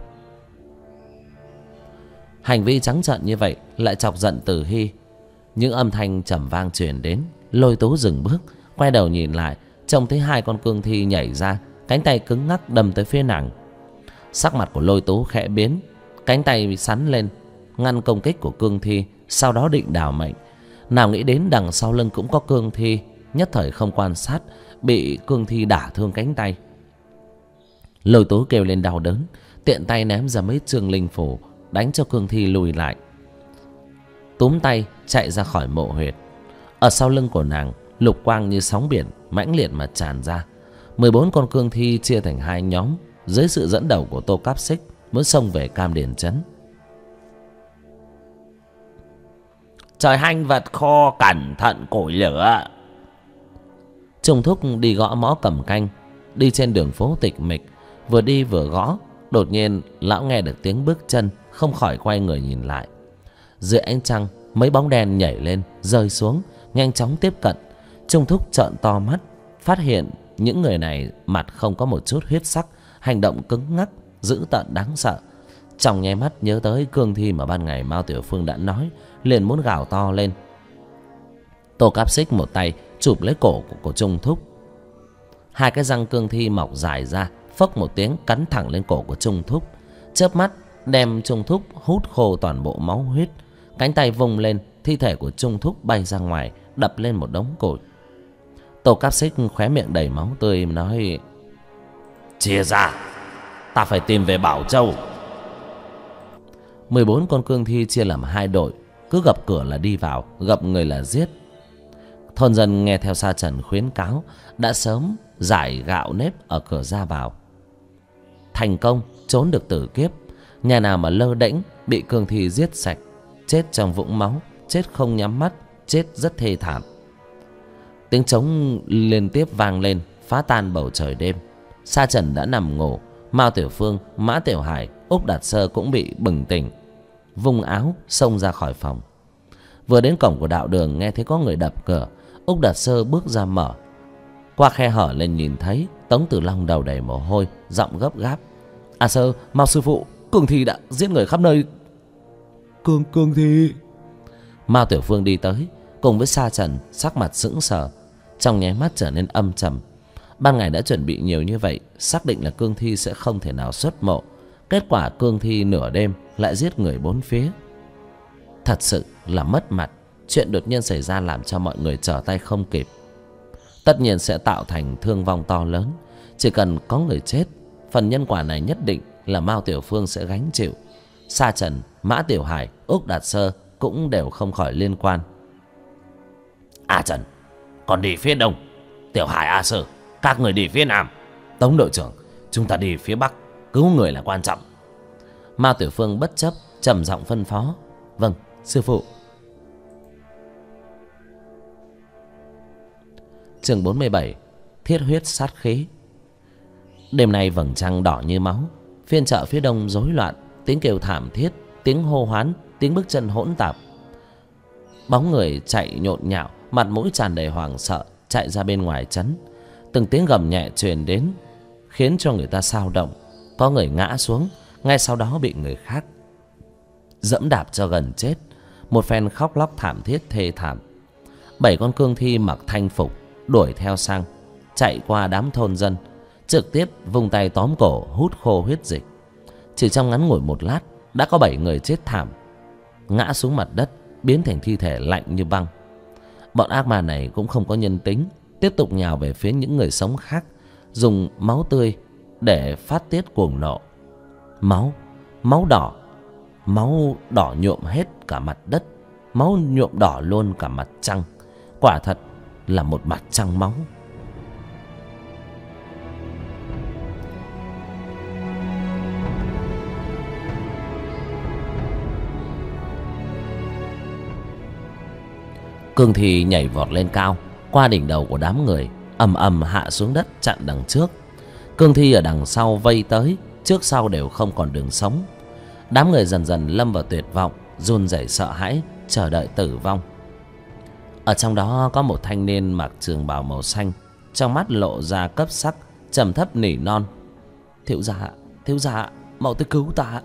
Hành vi trắng trợn như vậy lại chọc giận Tử Hy. Những âm thanh trầm vang truyền đến, Lôi Tú dừng bước, quay đầu nhìn lại, trông thấy hai con cương thi nhảy ra, cánh tay cứng ngắc đâm tới phía nàng. Sắc mặt của Lôi Tú khẽ biến, cánh tay sắn lên ngăn công kích của cương thi, sau đó định đảo mệnh. Nào nghĩ đến đằng sau lưng cũng có cương thi, nhất thời không quan sát, bị cương thi đả thương cánh tay. Lôi Tú kêu lên đau đớn, tiện tay ném ra mấy chương linh phủ, đánh cho cương thi lùi lại, túm tay chạy ra khỏi mộ huyệt. Ở sau lưng của nàng, lục quang như sóng biển mãnh liệt mà tràn ra. 14 con cương thi chia thành hai nhóm, dưới sự dẫn đầu của Tô Cáp Xích muốn xông về Cam Điền Trấn. Trời hanh vật khô, cẩn thận củi lửa. Trung Thúc đi gõ mõ cầm canh, đi trên đường phố tịch mịch, vừa đi vừa gõ. Đột nhiên lão nghe được tiếng bước chân, không khỏi quay người nhìn lại. Dưới ánh trăng, mấy bóng đen nhảy lên, rơi xuống, nhanh chóng tiếp cận. Trung Thúc trợn to mắt, phát hiện những người này mặt không có một chút huyết sắc, hành động cứng ngắc, dữ tợn đáng sợ. Trong nháy mắt nhớ tới cương thi mà ban ngày Mao Tiểu Phương đã nói, liền muốn gào to lên. Tô Cáp Xích một tay chụp lấy cổ của Trung Thúc. Hai cái răng cương thi mọc dài ra, phốc một tiếng cắn thẳng lên cổ của Trung Thúc, chớp mắt đem Trung Thúc hút khô toàn bộ máu huyết. Cánh tay vung lên, thi thể của Trung Thúc bay ra ngoài, đập lên một đống củi. Tô Cáp Xích khóe miệng đầy máu tươi nói: chia ra, ta phải tìm về Bảo Châu. 14 con cương thi chia làm hai đội, cứ gặp cửa là đi vào, gặp người là giết. Thôn dân nghe theo Sa Trần khuyến cáo đã sớm rải gạo nếp ở cửa ra vào, thành công trốn được tử kiếp. Nhà nào mà lơ đễnh bị cương thi giết sạch, chết trong vũng máu, chết không nhắm mắt, chết rất thê thảm. Tiếng trống liên tiếp vang lên, phá tan bầu trời đêm. Sa Trần đã nằm ngủ. Mao Tiểu Phương, Mã Tiểu Hải, Úc Đạt Sơ cũng bị bừng tỉnh, vung áo xông ra khỏi phòng. Vừa đến cổng của đạo đường, nghe thấy có người đập cửa. Úc Đạt Sơ bước ra mở. Qua khe hở lên nhìn thấy Tống Tử Long đầu đầy mồ hôi, giọng gấp gáp: "A Sơ, Mao sư phụ, cương thi đã giết người khắp nơi." Cương thi? Mao Tiểu Phương đi tới cùng với Sa Trần, sắc mặt sững sờ, trong nháy mắt trở nên âm trầm. Ban ngày đã chuẩn bị nhiều như vậy, xác định là cương thi sẽ không thể nào xuất mộ. Kết quả cương thi nửa đêm lại giết người bốn phía. Thật sự là mất mặt. Chuyện đột nhiên xảy ra làm cho mọi người trở tay không kịp. Tất nhiên sẽ tạo thành thương vong to lớn. Chỉ cần có người chết, phần nhân quả này nhất định là Mao Tiểu Phương sẽ gánh chịu. Sa Trần, Mã Tiểu Hải, Úc Đạt Sơ cũng đều không khỏi liên quan. A Trần, còn đi phía đông. Tiểu Hải, A Sơ, các người đi phía nam. Tống đội trưởng, chúng ta đi phía bắc, cứu người là quan trọng. Mao Tiểu Phương bất chấp, trầm giọng phân phó: "Vâng, sư phụ." Chương 47: Thiết huyết sát khí. Đêm nay vầng trăng đỏ như máu. Phiên chợ phía đông rối loạn, tiếng kêu thảm thiết, tiếng hô hoán, tiếng bước chân hỗn tạp. Bóng người chạy nhộn nhạo, mặt mũi tràn đầy hoảng sợ chạy ra bên ngoài trấn. Từng tiếng gầm nhẹ truyền đến, khiến cho người ta xao động. Có người ngã xuống, ngay sau đó bị người khác dẫm đạp cho gần chết. Một phen khóc lóc thảm thiết thê thảm. 7 con cương thi mặc thanh phục đuổi theo sang, chạy qua đám thôn dân, trực tiếp vung tay tóm cổ hút khô huyết dịch. Chỉ trong ngắn ngủi một lát đã có 7 người chết thảm, ngã xuống mặt đất, biến thành thi thể lạnh như băng. Bọn ác ma này cũng không có nhân tính, tiếp tục nhào về phía những người sống khác, dùng máu tươi để phát tiết cuồng nộ. Máu đỏ nhuộm hết cả mặt đất, máu nhuộm đỏ luôn cả mặt trăng. Quả thật là một mặt trăng máu. Cương thi nhảy vọt lên cao, qua đỉnh đầu của đám người, ầm ầm hạ xuống đất chặn đằng trước. Cương thi ở đằng sau vây tới, trước sau đều không còn đường sống. Đám người dần dần lâm vào tuyệt vọng, run rẩy sợ hãi, chờ đợi tử vong. Ở trong đó có một thanh niên mặc trường bào màu xanh, trong mắt lộ ra cấp sắc, trầm thấp nỉ non: thiếu gia, mau tới cứu ta."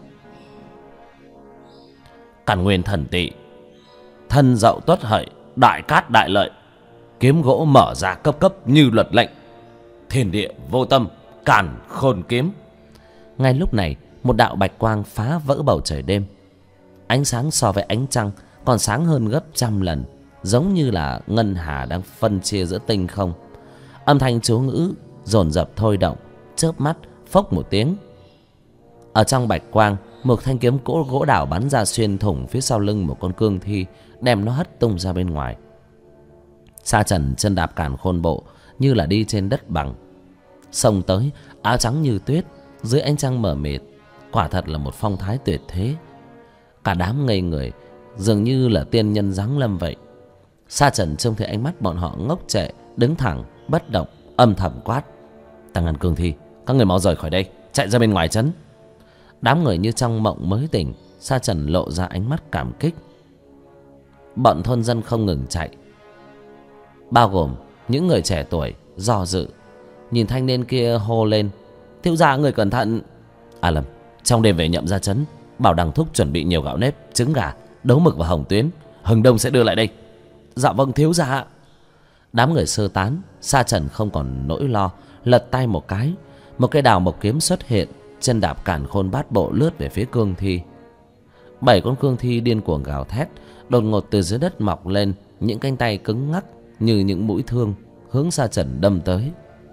Càn Nguyên Thần Tỵ, thân dậu tuất hợi, đại cát đại lợi, kiếm gỗ mở ra cấp như luật lệnh, thiên địa vô tâm, càn khôn kiếm. Ngay lúc này, một đạo bạch quang phá vỡ bầu trời đêm. Ánh sáng so với ánh trăng còn sáng hơn gấp trăm lần, giống như là ngân hà đang phân chia giữa tinh không. Âm thanh chú ngữ dồn dập thôi động, chớp mắt phốc một tiếng. Ở trong bạch quang, một thanh kiếm gỗ đào bắn ra xuyên thủng phía sau lưng một con cương thi, đem nó hất tung ra bên ngoài. Sa Trần chân đạp càn khôn bộ như là đi trên đất bằng, xông tới, áo trắng như tuyết, dưới ánh trăng mờ mịt, quả thật là một phong thái tuyệt thế. Cả đám ngây người, dường như là tiên nhân giáng lâm vậy. Sa Trần trông thấy ánh mắt bọn họ ngốc trệ, đứng thẳng bất động, âm thầm quát: "Tăng ngăn cương thi, các người mau rời khỏi đây, chạy ra bên ngoài trấn." Đám người như trong mộng mới tỉnh. Sa Trần lộ ra ánh mắt cảm kích. Bọn thôn dân không ngừng chạy, bao gồm những người trẻ tuổi do dự, nhìn thanh niên kia hô lên: "Thiếu gia, người cẩn thận." "A Lâm, trong đêm về nhậm ra trấn, bảo Đằng thúc chuẩn bị nhiều gạo nếp, trứng gà, đấu mực và hồng tuyến, Hừng Đông sẽ đưa lại đây." "Dạ vâng thiếu gia." Đám người sơ tán. Sa Trần không còn nỗi lo, lật tay một cái, một cây đào mộc kiếm xuất hiện, chân đạp càn khôn bát bộ lướt về phía cương thi. 7 con cương thi điên cuồng gào thét, đột ngột từ dưới đất mọc lên những cánh tay cứng ngắc như những mũi thương, hướng Sa Trần đâm tới.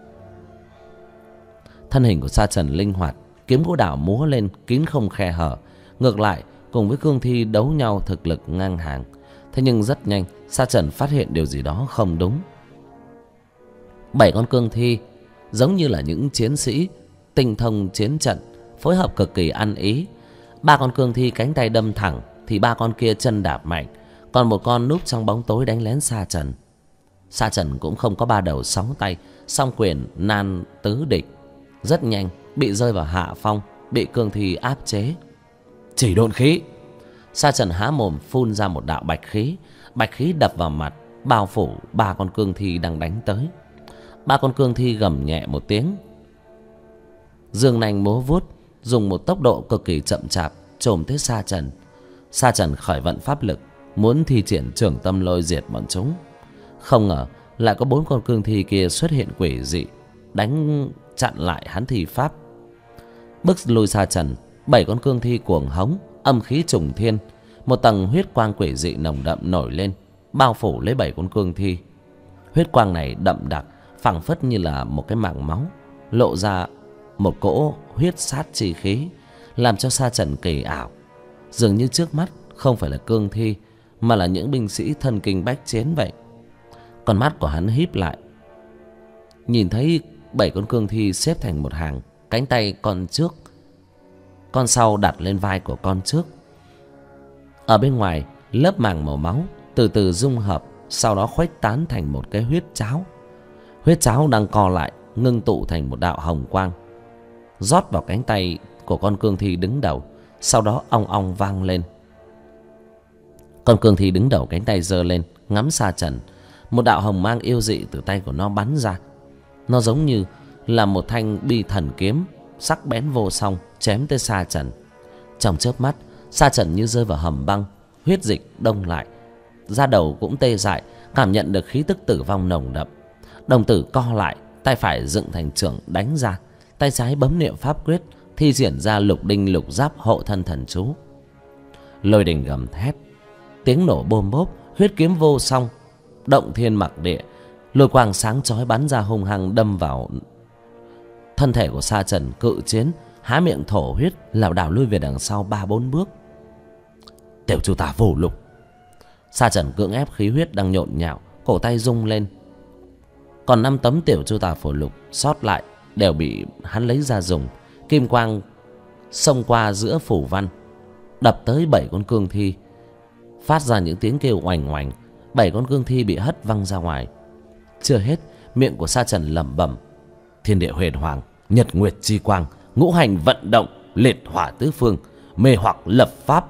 Thân hình của Sa Trần linh hoạt, kiếm gỗ đào múa lên kín không khe hở, ngược lại cùng với cương thi đấu nhau thực lực ngang hàng. Thế nhưng rất nhanh Sa Trần phát hiện điều gì đó không đúng. 7 con cương thi giống như là những chiến sĩ tinh thông chiến trận, phối hợp cực kỳ ăn ý. 3 con cương thi cánh tay đâm thẳng thì 3 con kia chân đạp mạnh, còn một con núp trong bóng tối đánh lén Sa Trần. Sa Trần cũng không có 3 đầu 6 tay, song quyền nan tứ địch, rất nhanh bị rơi vào hạ phong, bị cương thi áp chế. Chỉ độn khí. Sa Trần há mồm phun ra một đạo bạch khí đập vào mặt, bao phủ 3 con cương thi đang đánh tới. 3 con cương thi gầm nhẹ một tiếng, dương nanh múa vuốt, dùng một tốc độ cực kỳ chậm chạp chồm tới Sa Trần. Sa Trần khởi vận pháp lực, muốn thi triển Trường Tâm Lôi diệt bọn chúng. Không ngờ lại có 4 con cương thi kia xuất hiện quỷ dị, đánh chặn lại hắn thi pháp. Bức lui Sa Trần, 7 con cương thi cuồng hống, âm khí trùng thiên. Một tầng huyết quang quỷ dị nồng đậm nổi lên, bao phủ lấy 7 con cương thi. Huyết quang này đậm đặc, phảng phất như là một cái mảng máu, lộ ra một cỗ huyết sát chi khí, làm cho Sa Trần kỳ ảo. Dường như trước mắt không phải là cương thi, mà là những binh sĩ thân kinh bách chiến vậy. Con mắt của hắn híp lại, nhìn thấy 7 con cương thi xếp thành một hàng, cánh tay con trước, con sau đặt lên vai của con trước. Ở bên ngoài, lớp màng màu máu từ từ dung hợp, sau đó khuếch tán thành một cái huyết cháo. Huyết cháo đang co lại, ngưng tụ thành một đạo hồng quang, rót vào cánh tay của con cương thi đứng đầu, sau đó ong ong vang lên. Con cương thi đứng đầu cánh tay giơ lên, ngắm Sa Trần. Một đạo hồng mang yêu dị từ tay của nó bắn ra. Nó giống như là một thanh bi thần kiếm, sắc bén vô song, chém tới Sa Trần. Trong chớp mắt, Sa Trần như rơi vào hầm băng, huyết dịch đông lại, da đầu cũng tê dại, cảm nhận được khí tức tử vong nồng đậm. Đồng tử co lại, tay phải dựng thành chưởng đánh ra, tay trái bấm niệm pháp quyết, thi triển ra lục đinh lục giáp hộ thân thần chú. Lôi đình gầm thét, tiếng nổ bôm bốp, huyết kiếm vô song, động thiên mặc địa, lôi quang sáng chói bắn ra hung hăng đâm vào thân thể của Sa Trần. Cự chiến há miệng thổ huyết, lảo đảo lui về đằng sau 3-4 bước. Tiểu Chu Tả Phù Lục. Sa Trần cưỡng ép khí huyết đang nhộn nhạo, cổ tay rung lên. Còn 5 tấm Tiểu Chu Tả Phù Lục sót lại đều bị hắn lấy ra dùng. Kim quang xông qua giữa phủ văn, đập tới 7 con cương thi, phát ra những tiếng kêu oành oành. 7 con cương thi bị hất văng ra ngoài. Chưa hết, miệng của Sa Trần lẩm bẩm: thiên địa huyền hoàng, nhật nguyệt chi quang, ngũ hành vận động, liệt hỏa tứ phương, mê hoặc lập pháp,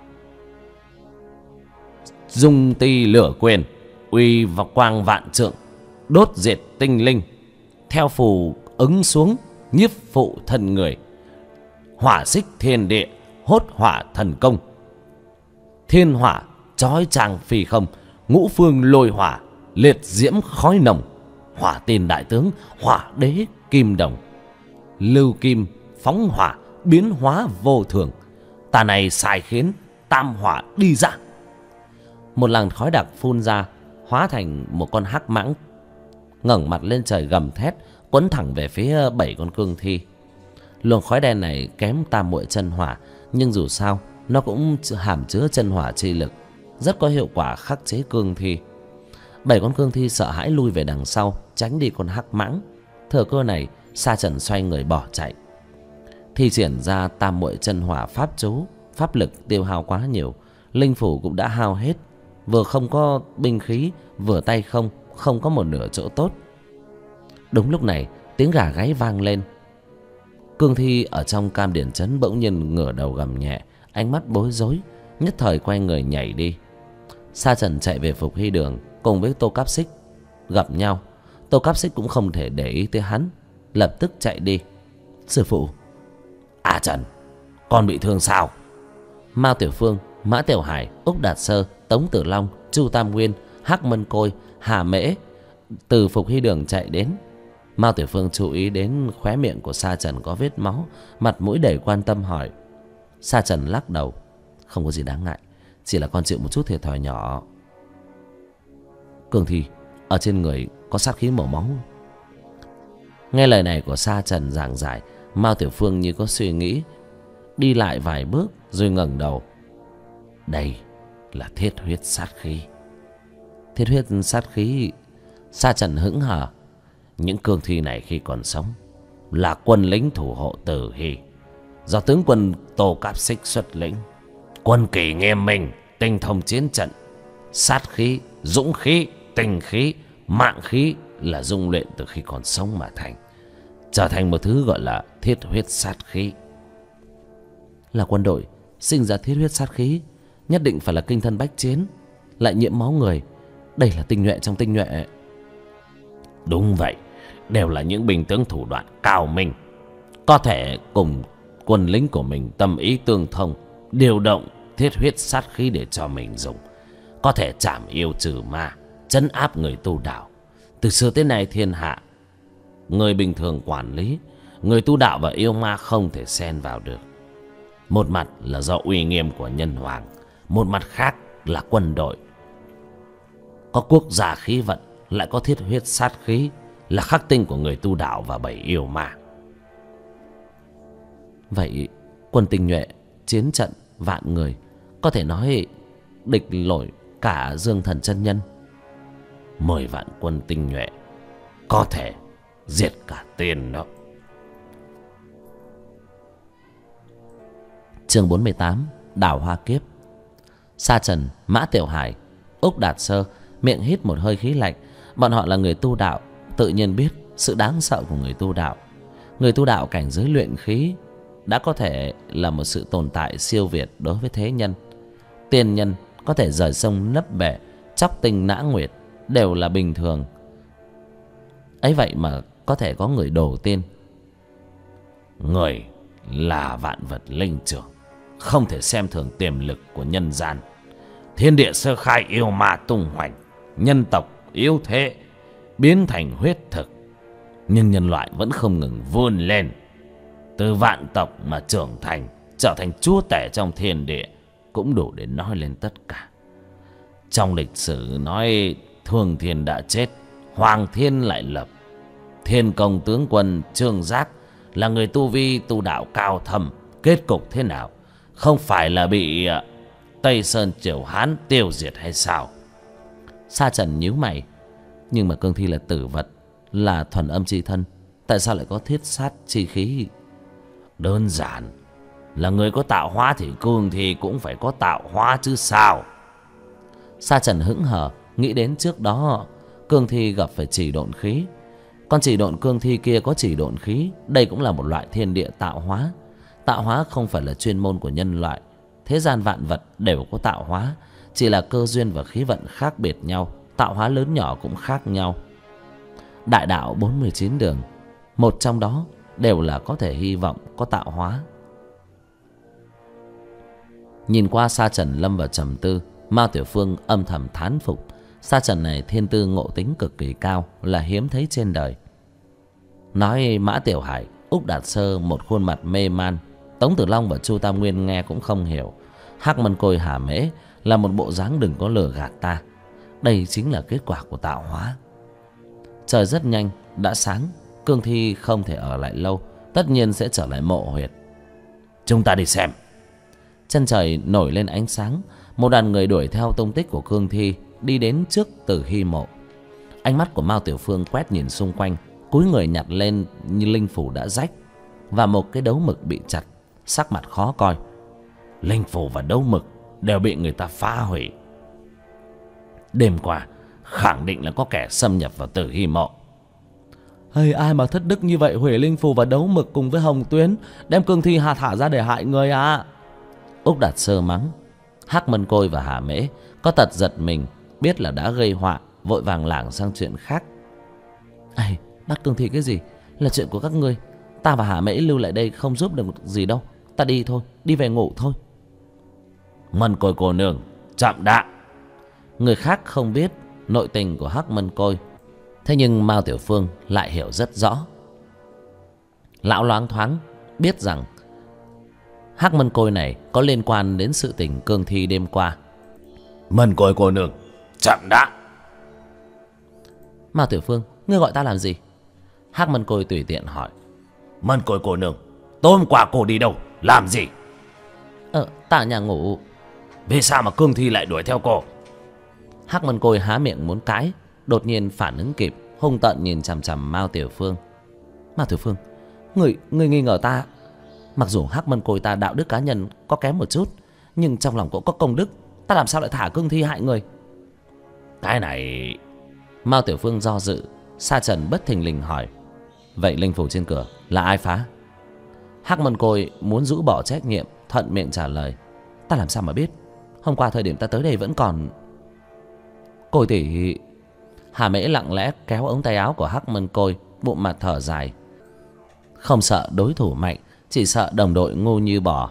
dung ti lửa quyền, uy và quang vạn trượng, đốt diệt tinh linh, theo phù ứng xuống, nhiếp phụ thân người, hỏa xích thiên địa, hốt hỏa thần công, thiên hỏa chói chang phi không, ngũ phương lôi hỏa, liệt diễm khói nồng, hỏa tiền đại tướng, hỏa đế kim đồng, lưu kim phóng hỏa, biến hóa vô thường, ta này sai khiến tam hỏa đi ra. Một làn khói đặc phun ra, hóa thành một con hắc mãng, ngẩng mặt lên trời gầm thét, quấn thẳng về phía 7 con cương thi. Luồng khói đen này kém tam muội chân hỏa, nhưng dù sao nó cũng hàm chứa chân hỏa chi lực, rất có hiệu quả khắc chế cương thi. 7 con cương thi sợ hãi lui về đằng sau, tránh đi con hắc mãng. Thừa cơ này, Sa Trần xoay người bỏ chạy, thi triển ra tam muội chân hỏa pháp chú. Pháp lực tiêu hao quá nhiều, linh phủ cũng đã hao hết, vừa không có binh khí, vừa tay không, không có một nửa chỗ tốt. Đúng lúc này, tiếng gà gáy vang lên. Cương thi ở trong Cam Điển Trấn bỗng nhiên ngửa đầu gầm nhẹ, ánh mắt bối rối, nhất thời quay người nhảy đi. Sa Trần chạy về Phục Hy Đường cùng với Tô Cáp Xích gặp nhau. Tô Cáp Xích cũng không thể để ý tới hắn, lập tức chạy đi. Sư phụ. À Trần, con bị thương sao? Mao Tiểu Phương, Mã Tiểu Hải, Úc Đạt Sơ, Tống Tử Long, Chu Tam Nguyên, Hắc Mân Côi, Hà Mễ từ Phục Hy Đường chạy đến. Mao Tiểu Phương chú ý đến khóe miệng của Sa Trần có vết máu, mặt mũi đầy quan tâm hỏi. Sa Trần lắc đầu: không có gì đáng ngại, chỉ là con chịu một chút thiệt thòi nhỏ. Cương thi ở trên người có sát khí màu máu. Nghe lời này của Sa Trần giảng giải, Mao Tiểu Phương như có suy nghĩ, đi lại vài bước rồi ngẩng đầu. Đây là thiết huyết sát khí. Thiết huyết sát khí? Sa Trần hững hờ. Những cương thi này khi còn sống là quân lính thủ hộ Tử Hy, do tướng quân Tô Cáp Xích xuất lĩnh. Quân kỷ nghiêm minh, tinh thông chiến trận. Sát khí, dũng khí, tình khí, mạng khí là dung luyện từ khi còn sống mà thành, trở thành một thứ gọi là thiết huyết sát khí. Là quân đội sinh ra thiết huyết sát khí, nhất định phải là kinh thân bách chiến, lại nhiễm máu người. Đây là tinh nhuệ trong tinh nhuệ. Đúng vậy, đều là những binh tướng thủ đoạn cao minh, có thể cùng quân lính của mình tâm ý tương thông, điều động thiết huyết sát khí để cho mình dùng, có thể trảm yêu trừ ma, trấn áp người tu đạo. Từ xưa tới nay thiên hạ, người bình thường quản lý, người tu đạo và yêu ma không thể xen vào được. Một mặt là do uy nghiêm của nhân hoàng, một mặt khác là quân đội. Có quốc gia khí vận, lại có thiết huyết sát khí, là khắc tinh của người tu đạo và bầy yêu ma. Vậy quân tinh nhuệ, chiến trận vạn người, có thể nói địch nổi cả Dương Thần chân nhân. 10 vạn quân tinh nhuệ có thể diệt cả tiên đó. Chương 48: Đảo Hoa Kiếp. Sa Trần, Mã Tiểu Hải, Úc Đạt Sơ miệng hít một hơi khí lạnh. Bọn họ là người tu đạo, tự nhiên biết sự đáng sợ của người tu đạo. Người tu đạo cảnh giới luyện khí đã có thể là một sự tồn tại siêu việt đối với thế nhân. Tiên nhân có thể rời sông lấp bể, chóc tinh nã nguyệt đều là bình thường. Ấy vậy mà có thể có người đổ tiên. Người là vạn vật linh trưởng, không thể xem thường tiềm lực của nhân gian. Thiên địa sơ khai yêu ma tung hoành, nhân tộc yếu thế biến thành huyết thực, nhưng nhân loại vẫn không ngừng vươn lên, từ vạn tộc mà trưởng thành, trở thành chúa tể trong thiên địa, cũng đủ để nói lên tất cả. Trong lịch sử nói Thường Thiên đã chết, Hoàng Thiên lại lập. Thiên công tướng quân Trương Giác là người tu vi tu đạo cao thâm, kết cục thế nào? Không phải là bị Tây Sơn Triều Hán tiêu diệt hay sao? Sa Trần nhíu mày. Nhưng mà cương thi là tử vật, là thuần âm chi thân, tại sao lại có thiết sát chi khí? Đơn giản là người có tạo hóa thì cương thi cũng phải có tạo hóa chứ sao? Sa Trần hững hờ, nghĩ đến trước đó cương thi gặp phải chỉ độn khí. Con chỉ độn cương thi kia có chỉ độn khí, đây cũng là một loại thiên địa tạo hóa. Tạo hóa không phải là chuyên môn của nhân loại. Thế gian vạn vật đều có tạo hóa, chỉ là cơ duyên và khí vận khác biệt nhau, tạo hóa lớn nhỏ cũng khác nhau. Đại đạo 49 đường, một trong đó đều là có thể hy vọng có tạo hóa. Nhìn qua Sa Trần lâm vào trầm tư, Mao Tiểu Phương âm thầm thán phục. Sa Trần này thiên tư ngộ tính cực kỳ cao, là hiếm thấy trên đời. Nói Mã Tiểu Hải, Úc Đạt Sơ một khuôn mặt mê man, Tống Tử Long và Chu Tam Nguyên nghe cũng không hiểu. Hắc Mân Côi Hà Mễ là một bộ dáng đừng có lừa gạt ta. Đây chính là kết quả của tạo hóa. Trời rất nhanh đã sáng, cương thi không thể ở lại lâu, tất nhiên sẽ trở lại mộ huyệt. Chúng ta đi xem. Chân trời nổi lên ánh sáng, một đoàn người đuổi theo tung tích của cương thi đi đến trước Tử Hy mộ. Ánh mắt của Mao Tiểu Phương quét nhìn xung quanh, cúi người nhặt lên như linh phủ đã rách và một cái đấu mực bị chặt, sắc mặt khó coi. Linh phủ và đấu mực đều bị người ta phá hủy. Đêm qua khẳng định là có kẻ xâm nhập vào Tử Hy mộ. Hay ai mà thất đức như vậy, hủy linh phù và đấu mực cùng với hồng tuyến, đem cương thi hà thả ra để hại người à? Úc Đạt Sơ mắng. Hắc Mân Côi và Hà Mễ có tật giật mình, biết là đã gây họa, vội vàng lảng sang chuyện khác. Ây, bắt cương thi cái gì? Là chuyện của các ngươi. Ta và Hà Mễ lưu lại đây không giúp được gì đâu. Ta đi thôi, đi về ngủ thôi. Mân Côi cô nương, chậm đã. Người khác không biết nội tình của Hắc Mân Côi, thế nhưng Mao Tiểu Phương lại hiểu rất rõ. Lão loáng thoáng biết rằng Hắc Mân Côi này có liên quan đến sự tình cương thi đêm qua. Mân Côi cô nương, chậm đã. Mao Tiểu Phương, ngươi gọi ta làm gì? Hắc Mân Côi tùy tiện hỏi. Mân Côi cô nương, tối hôm qua cô đi đâu, làm gì? Ta ở nhà ngủ. Vì sao mà cương thi lại đuổi theo cô? Hắc Mân Côi há miệng muốn cãi, đột nhiên phản ứng kịp, hung tợn nhìn chằm chằm Mao Tiểu Phương. Mao Tiểu Phương, người nghi ngờ ta? Mặc dù Hắc Mân Côi ta đạo đức cá nhân có kém một chút, nhưng trong lòng cũng có công đức. Ta làm sao lại thả cương thi hại người? Cái này... Mao Tiểu Phương do dự. Sa Trần bất thình lình hỏi: vậy linh phủ trên cửa là ai phá? Hắc Mân Côi muốn rũ bỏ trách nhiệm, thuận miệng trả lời: ta làm sao mà biết, hôm qua thời điểm ta tới đây vẫn còn... Côi tỷ... Hà Mễ lặng lẽ kéo ống tay áo của Hắc Mân Côi, bụng mặt thở dài. Không sợ đối thủ mạnh, chỉ sợ đồng đội ngu như bò.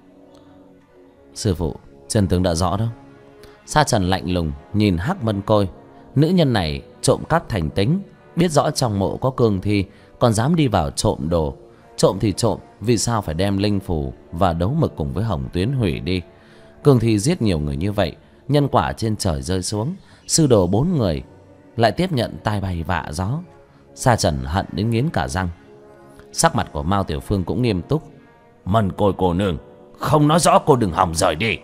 Sư phụ, chân tướng đã rõ đó. Sa Trần lạnh lùng nhìn Hắc Mân Côi. Nữ nhân này trộm cắp thành tính, biết rõ trong mộ có cương thi, còn dám đi vào trộm đồ. Trộm thì trộm, vì sao phải đem linh phù và đấu mực cùng với Hồng Tuyến hủy đi? Cương thi giết nhiều người như vậy, nhân quả trên trời rơi xuống, sư đồ 4 người lại tiếp nhận tai bay vạ gió. Sa Trần hận đến nghiến cả răng. Sắc mặt của Mao Tiểu Phương cũng nghiêm túc. Mân Côi cô nương, không nói rõ cô đừng hòng rời đi.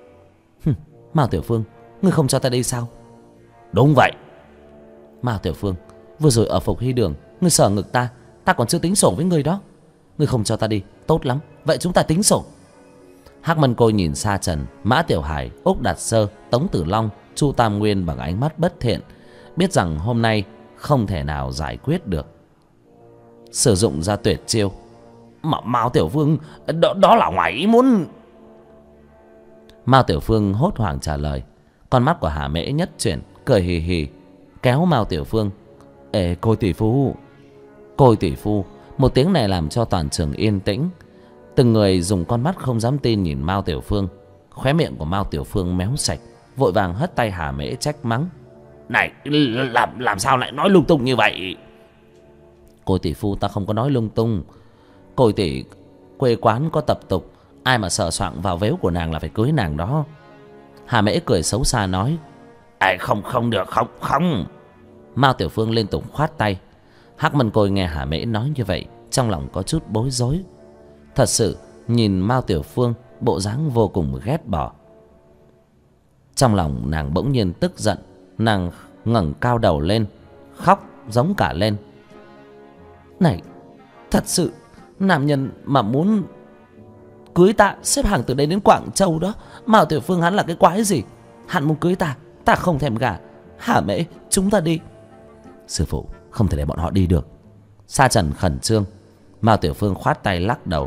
Mao Tiểu Phương, ngươi không cho ta đi sao? Đúng vậy. Mao Tiểu Phương, vừa rồi ở Phục Hy Đường ngươi sờ ngực ta, ta còn chưa tính sổ với ngươi đó. Ngươi không cho ta đi, tốt lắm, vậy chúng ta tính sổ. Hắc Mân Côi nhìn Sa Trần, Mã Tiểu Hải, Úc Đạt Sơ, Tống Tử Long, Chu Tam Nguyên bằng ánh mắt bất thiện, biết rằng hôm nay không thể nào giải quyết được. Sử dụng ra tuyệt chiêu. Mao Tiểu Phương, đó là ngoài ý muốn. Mao Tiểu Phương hốt hoảng trả lời. Con mắt của Hà Mễ nhất chuyển, cười hì hì, kéo Mao Tiểu Phương: ê Côi tỷ phu, Côi tỷ phu. Một tiếng này làm cho toàn trường yên tĩnh. Từng người dùng con mắt không dám tin nhìn Mao Tiểu Phương. Khóe miệng của Mao Tiểu Phương méo sạch, vội vàng hất tay Hà Mễ trách mắng: này, làm sao lại nói lung tung như vậy? Côi tỷ phu, ta không có nói lung tung. Côi tỷ quê quán có tập tục, ai mà sờ soạng vào vếu của nàng là phải cưới nàng đó. Hà Mễ cười xấu xa nói: không được, không. Mao Tiểu Phương liên tục khoát tay. Hắc Mân Côi nghe Hà Mễ nói như vậy, trong lòng có chút bối rối. Thật sự nhìn Mao Tiểu Phương bộ dáng vô cùng ghét bỏ. Trong lòng nàng bỗng nhiên tức giận, nàng ngẩng cao đầu lên, khóc giống cả lên. Này, thật sự nam nhân mà muốn cưới ta xếp hàng từ đây đến Quảng Châu đó. Mao Tiểu Phương hắn là cái quái gì? Hắn muốn cưới ta, ta không thèm gả. Hà Mễ, chúng ta đi. Sư phụ, không thể để bọn họ đi được. Sa Trần khẩn trương. Mao Tiểu Phương khoát tay lắc đầu: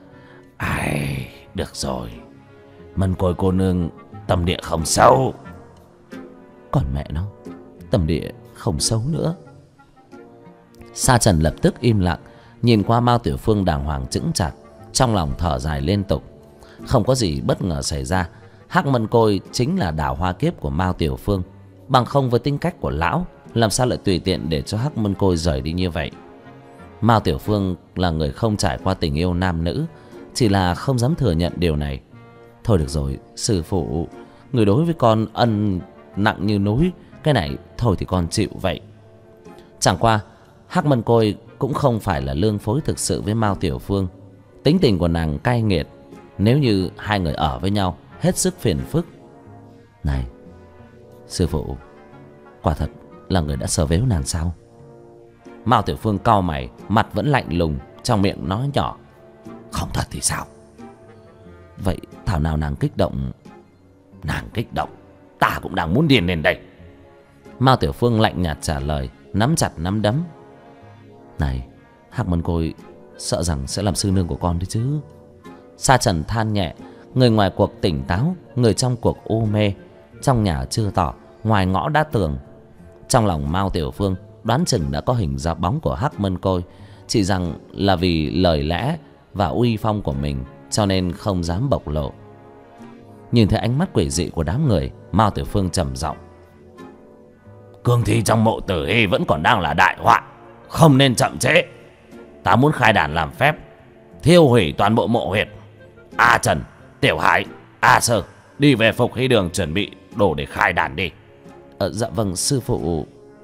được rồi, Mân Côi cô nương tâm địa không sâu. Còn mẹ nó, tâm địa không xấu nữa. Sa Trần lập tức im lặng, nhìn qua Mao Tiểu Phương đàng hoàng chững chạc, trong lòng thở dài liên tục. Không có gì bất ngờ xảy ra. Hắc Mân Côi chính là đào hoa kiếp của Mao Tiểu Phương, bằng không với tính cách của lão, làm sao lại tùy tiện để cho Hắc Mân Côi rời đi như vậy. Mao Tiểu Phương là người không trải qua tình yêu nam nữ, chỉ là không dám thừa nhận điều này. Thôi được rồi, sư phụ, người đối với con ân nặng như núi, cái này thôi thì con chịu vậy. Chẳng qua Hắc Mân Côi cũng không phải là lương phối thực sự với Mao Tiểu Phương. Tính tình của nàng cay nghiệt, nếu như hai người ở với nhau hết sức phiền phức. Này sư phụ, quả thật là người đã sờ véo nàng sao? Mao Tiểu Phương cau mày, mặt vẫn lạnh lùng, trong miệng nói nhỏ: không thật thì sao? Vậy thảo nào nàng kích động? Nàng kích động, ta cũng đang muốn điên lên đây. Mao Tiểu Phương lạnh nhạt trả lời, nắm chặt nắm đấm. Này, Hắc Mân Côi sợ rằng sẽ làm sư nương của con đấy chứ. Sa Trần than nhẹ. Người ngoài cuộc tỉnh táo, người trong cuộc u mê. Trong nhà chưa tỏ, ngoài ngõ đã tường. Trong lòng Mao Tiểu Phương đoán chừng đã có hình dáng bóng của Hắc Mân Côi, chỉ rằng là vì lời lẽ và uy phong của mình cho nên không dám bộc lộ. Nhìn thấy ánh mắt quỷ dị của đám người, Mao Tiểu Phương trầm giọng: cương thi trong mộ Tử Hy vẫn còn đang là đại họa, không nên chậm trễ. Ta muốn khai đàn làm phép, thiêu hủy toàn bộ mộ huyệt. A Trần, Tiểu Hải, A Sơ, đi về Phục Hy Đường chuẩn bị đồ để khai đàn đi. Dạ vâng sư phụ.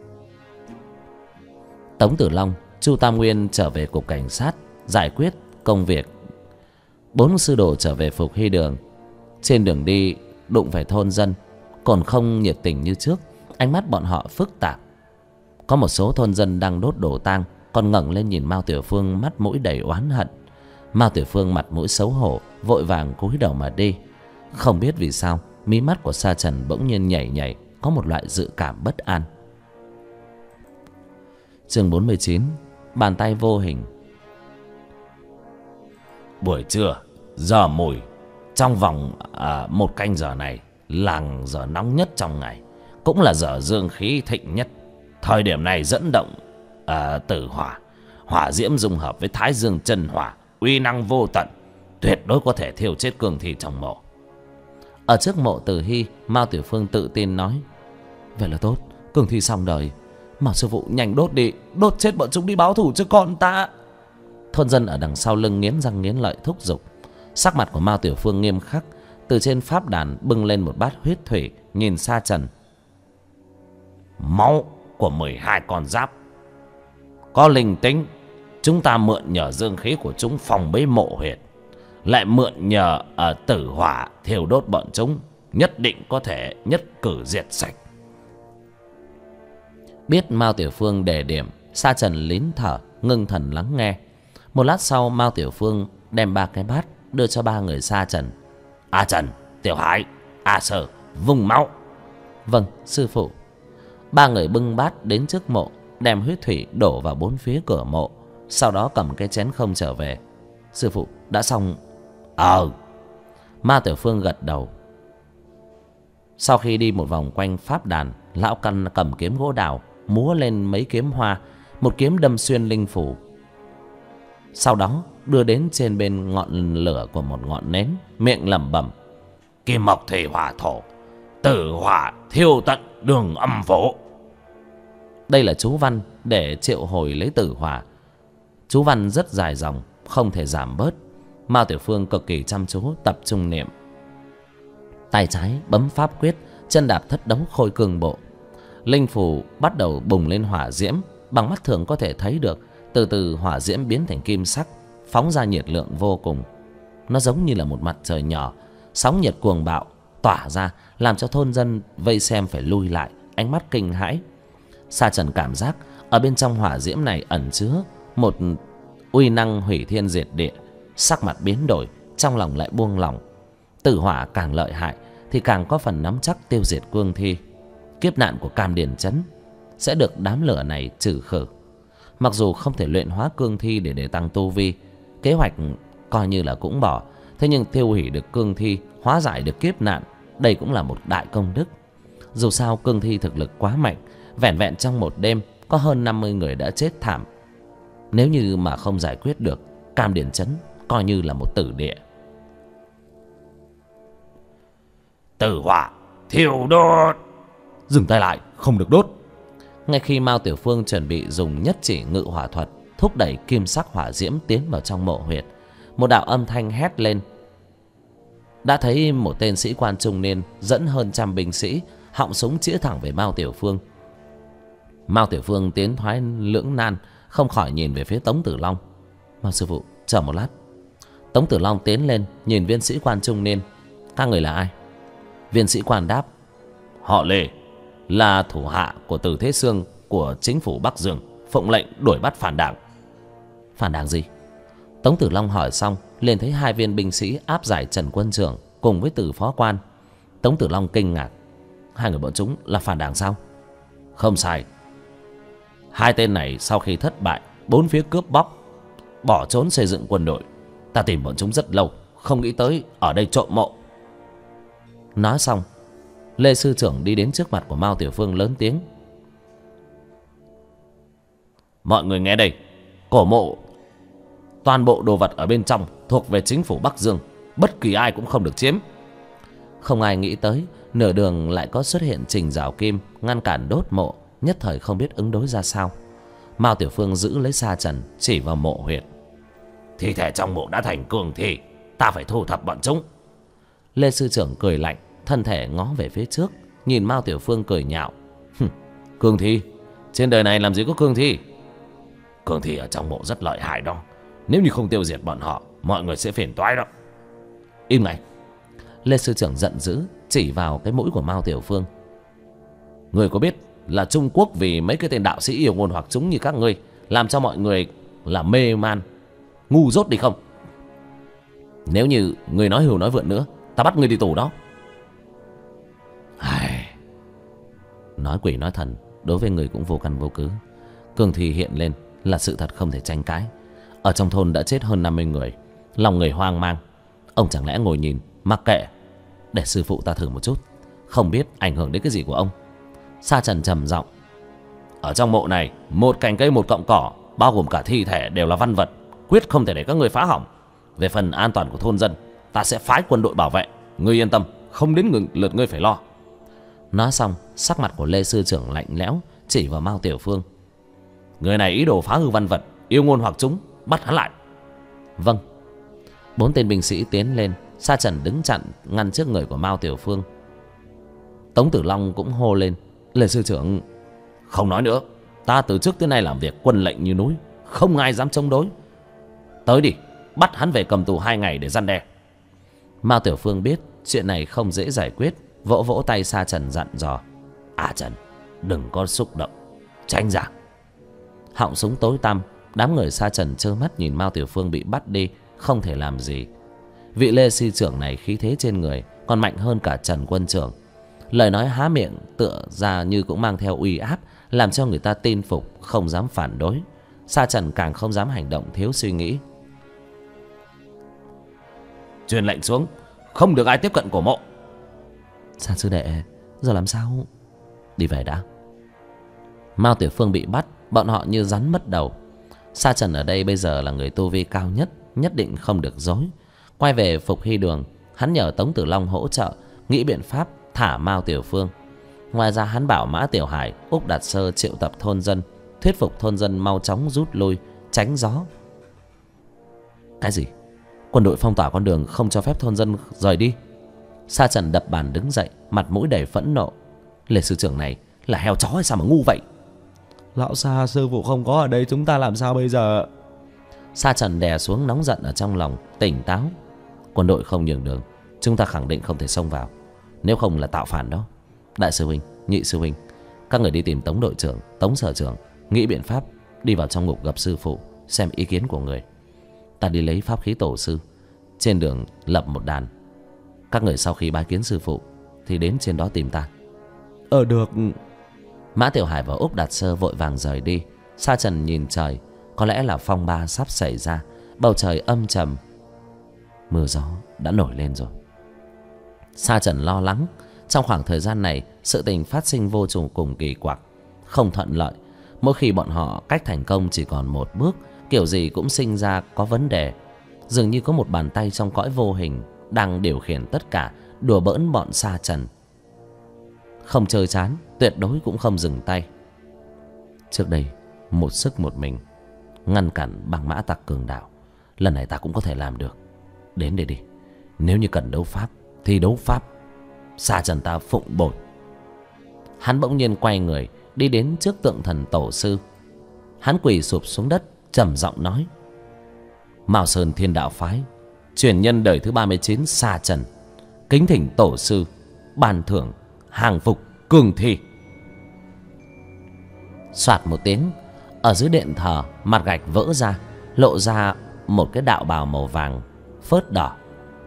Tống Tử Long, Chu Tam Nguyên trở về cục cảnh sát giải quyết công việc. 4 sư đồ trở về Phục Hy Đường. Trên đường đi, đụng phải thôn dân còn không nhiệt tình như trước. Ánh mắt bọn họ phức tạp. Có một số thôn dân đang đốt đồ tang còn ngẩng lên nhìn Mao Tiểu Phương, mắt mũi đầy oán hận. Mao Tiểu Phương mặt mũi xấu hổ, vội vàng cúi đầu mà đi. Không biết vì sao mí mắt của Sa Trần bỗng nhiên nhảy nhảy, có một loại dự cảm bất an. Chương 49. Bàn tay vô hình. Buổi trưa, giờ mùi, trong vòng 1 canh giờ này là giờ nóng nhất trong ngày, cũng là giờ dương khí thịnh nhất. Thời điểm này dẫn động tử hỏa, hỏa diễm dung hợp với thái dương chân hỏa, uy năng vô tận, tuyệt đối có thể thiêu chết cương thi trong mộ. Ở trước mộ Tử Hy, Mao Tiểu Phương tự tin nói: vậy là tốt, cương thi xong đời. Mà sư phụ nhanh đốt đi, đốt chết bọn chúng đi báo thù cho con ta. Thôn dân ở đằng sau lưng nghiến răng nghiến lợi thúc giục. Sắc mặt của Mao Tiểu Phương nghiêm khắc, từ trên pháp đàn bưng lên một bát huyết thủy, nhìn Sa Trần. Máu của 12 con giáp có linh tính, chúng ta mượn nhờ dương khí của chúng phòng bế mộ huyệt, lại mượn nhờ tử hỏa thiêu đốt bọn chúng, nhất định có thể nhất cử diệt sạch. Biết Mao Tiểu Phương đề điểm, Sa Trần lín thở, ngưng thần lắng nghe. Một lát sau, Mao Tiểu Phương đem 3 cái bát đưa cho 3 người Sa Trần. A Trần, Tiểu Hải, A Sở, vung máu. Vâng, sư phụ. 3 người bưng bát đến trước mộ, đem huyết thủy đổ vào 4 phía cửa mộ, sau đó cầm cái chén không trở về. Sư phụ, đã xong. Mao Tiểu Phương gật đầu. Sau khi đi một vòng quanh pháp đàn, lão căn cầm kiếm gỗ đào múa lên mấy kiếm hoa, một kiếm đâm xuyên linh phủ. Sau đó đưa đến trên bên ngọn lửa của một ngọn nến, miệng lẩm bẩm: kim mộc thủy hỏa thổ, tử hỏa thiêu tận đường âm phủ. Đây là chú văn để triệu hồi lấy tử hỏa. Chú văn rất dài dòng, không thể giảm bớt. Mao Tiểu Phương cực kỳ chăm chú tập trung niệm. Tay trái bấm pháp quyết, chân đạp thất đấu khôi cương bộ. Linh phù bắt đầu bùng lên hỏa diễm, bằng mắt thường có thể thấy được. Từ từ hỏa diễm biến thành kim sắc, phóng ra nhiệt lượng vô cùng. Nó giống như là một mặt trời nhỏ, sóng nhiệt cuồng bạo tỏa ra, làm cho thôn dân vây xem phải lui lại, ánh mắt kinh hãi. Sa Trần cảm giác ở bên trong hỏa diễm này ẩn chứa một uy năng hủy thiên diệt địa. Sắc mặt biến đổi, trong lòng lại buông lỏng. Tử hỏa càng lợi hại thì càng có phần nắm chắc tiêu diệt cương thi. Kiếp nạn của Cam Điền Trấn sẽ được đám lửa này trừ khử. Mặc dù không thể luyện hóa cương thi để tăng tu vi, kế hoạch coi như là cũng bỏ. Thế nhưng tiêu hủy được cương thi, hóa giải được kiếp nạn, đây cũng là một đại công đức. Dù sao cương thi thực lực quá mạnh, vẻn vẹn trong một đêm có hơn 50 người đã chết thảm. Nếu như mà không giải quyết được, Cam Điền Trấn coi như là một tử địa. Tử hỏa thiêu đốt. Dừng tay lại, không được đốt. Ngay khi Mao Tiểu Phương chuẩn bị dùng nhất chỉ ngự hỏa thuật thúc đẩy kim sắc hỏa diễm tiến vào trong mộ huyệt, một đạo âm thanh hét lên. Đã thấy một tên sĩ quan trung niên dẫn hơn 100 binh sĩ, họng súng chĩa thẳng về Mao Tiểu Phương. Mao Tiểu Phương tiến thoái lưỡng nan, không khỏi nhìn về phía Tống Tử Long. Mao sư phụ, chờ một lát. Tống Tử Long tiến lên nhìn viên sĩ quan trung niên. Các người là ai? Viên sĩ quan đáp: họ Lê, là thủ hạ của Từ Thế Sương của chính phủ Bắc Dương, phụng lệnh đuổi bắt phản đảng. Phản đảng gì? Tống Tử Long hỏi xong liền thấy 2 viên binh sĩ áp giải Trần quân trưởng cùng với Từ phó quan. Tống Tử Long kinh ngạc: 2 người bọn chúng là phản đảng sao? Không sai. 2 tên này sau khi thất bại 4 phía cướp bóc, bỏ trốn xây dựng quân đội. Ta tìm bọn chúng rất lâu, không nghĩ tới ở đây trộm mộ. Nói xong, Lê sư trưởng đi đến trước mặt của Mao Tiểu Phương lớn tiếng: mọi người nghe đây, cổ mộ toàn bộ đồ vật ở bên trong thuộc về chính phủ Bắc Dương, bất kỳ ai cũng không được chiếm. Không ai nghĩ tới nửa đường lại có xuất hiện Trình Giảo Kim ngăn cản đốt mộ, nhất thời không biết ứng đối ra sao. Mao Tiểu Phương giữ lấy Sa Trần chỉ vào mộ huyệt: thi thể trong mộ đã thành cương thi, ta phải thu thập bọn chúng. Lê sư trưởng cười lạnh, thân thể ngó về phía trước, nhìn Mao Tiểu Phương cười nhạo: cương thi? Trên đời này làm gì có cương thi? Cương thi ở trong mộ rất lợi hại đó, nếu như không tiêu diệt bọn họ, mọi người sẽ phiền toái đó. Im ngay! Lê sư trưởng giận dữ chỉ vào cái mũi của Mao Tiểu Phương. Người có biết là Trung Quốc vì mấy cái tên đạo sĩ yêu ngôn hoặc chúng như các ngươi làm cho mọi người là mê man, ngu dốt đi không? Nếu như người nói hưu nói vượn nữa, ta bắt ngươi đi tù đó. Nói quỷ nói thần đối với người cũng vô căn vô cứ. Cương thi hiện lên là sự thật không thể tranh cãi. Ở trong thôn đã chết hơn 50 người. Lòng người hoang mang. Ông chẳng lẽ ngồi nhìn mặc kệ, để sư phụ ta thử một chút, không biết ảnh hưởng đến cái gì của ông. Sa Trần trầm giọng. Ở trong mộ này, một cành cây một cọng cỏ, bao gồm cả thi thể đều là văn vật, quyết không thể để các ngươi phá hỏng. Về phần an toàn của thôn dân, ta sẽ phái quân đội bảo vệ. Ngươi yên tâm, không đến lượt ngươi phải lo. Nói xong, sắc mặt của Lê sư trưởng lạnh lẽo, chỉ vào Mao Tiểu Phương. Người này ý đồ phá hư văn vật, yêu ngôn hoặc chúng, bắt hắn lại. Vâng. 4 tên binh sĩ tiến lên. Sa Trần đứng chặn ngăn trước người của Mao Tiểu Phương. Tống Tử Long cũng hô lên. Lê sư trưởng, không nói nữa. Ta từ trước tới nay làm việc quân lệnh như núi, không ai dám chống đối. Tới đi, bắt hắn về cầm tù 2 ngày để răn đe. Mao Tiểu Phương biết chuyện này không dễ giải quyết, vỗ vỗ tay Sa Trần dặn dò. Trần, đừng có xúc động, tránh ra. Họng súng tối tăm, đám người Sa Trần trơ mắt nhìn Mao Tiểu Phương bị bắt đi, không thể làm gì. Vị Lê sư trưởng này khí thế trên người còn mạnh hơn cả Trần quân trưởng. Lời nói há miệng tựa ra như cũng mang theo uy áp, làm cho người ta tin phục, không dám phản đối. Sa Trần càng không dám hành động thiếu suy nghĩ. Truyền lệnh xuống, không được ai tiếp cận cổ mộ. Sa sư đệ, giờ làm sao? Đi về đã. Mao Tiểu Phương bị bắt, bọn họ như rắn mất đầu. Sa Trần ở đây bây giờ là người tu vi cao nhất, nhất định không được dối. Quay về Phục Hy Đường, hắn nhờ Tống Tử Long hỗ trợ, nghĩ biện pháp thả Mao Tiểu Phương. Ngoài ra hắn bảo Mã Tiểu Hải, Úc Đạt Sơ triệu tập thôn dân, thuyết phục thôn dân mau chóng rút lui, tránh gió. Cái gì? Quân đội phong tỏa con đường, không cho phép thôn dân rời đi? Sa Trần đập bàn đứng dậy, mặt mũi đầy phẫn nộ. Lê sư trưởng này là heo chó hay sao mà ngu vậy? Lão Sa, sư phụ không có ở đây, chúng ta làm sao bây giờ? Sa Trần đè xuống nóng giận ở trong lòng, tỉnh táo. Quân đội không nhường đường, chúng ta khẳng định không thể xông vào, nếu không là tạo phản đó. Đại sư huynh, nhị sư huynh, các người đi tìm Tống đội trưởng, Tống sở trưởng, nghĩ biện pháp đi vào trong ngục gặp sư phụ, xem ý kiến của người. Ta đi lấy pháp khí tổ sư, trên đường lập một đàn. Các người sau khi bái kiến sư phụ thì đến trên đó tìm ta. Được. Mã Tiểu Hải và Úc Đạt Sơ vội vàng rời đi. Sa Trần nhìn trời, có lẽ là phong ba sắp xảy ra. Bầu trời âm trầm, mưa gió đã nổi lên rồi. Sa Trần lo lắng. Trong khoảng thời gian này, sự tình phát sinh vô cùng kỳ quặc, không thuận lợi. Mỗi khi bọn họ cách thành công chỉ còn một bước, kiểu gì cũng sinh ra có vấn đề. Dường như có một bàn tay trong cõi vô hình đang điều khiển tất cả, đùa bỡn bọn Sa Trần. Không chơi chán, tuyệt đối cũng không dừng tay. Trước đây một sức một mình ngăn cản băng mã tặc cường đạo, lần này ta cũng có thể làm được. Đến đây đi, nếu như cần đấu pháp thì đấu pháp. Sa Trần ta phụng bồi. Hắn bỗng nhiên quay người đi đến trước tượng thần tổ sư. Hắn quỳ sụp xuống đất, trầm giọng nói: Mao Sơn Thiên Đạo Phái truyền nhân đời thứ 39 Sa Trần, kính thỉnh tổ sư ban thưởng hàng phục cường thi. Soạt một tiếng, ở dưới điện thờ, mặt gạch vỡ ra, lộ ra một cái đạo bào màu vàng phớt đỏ.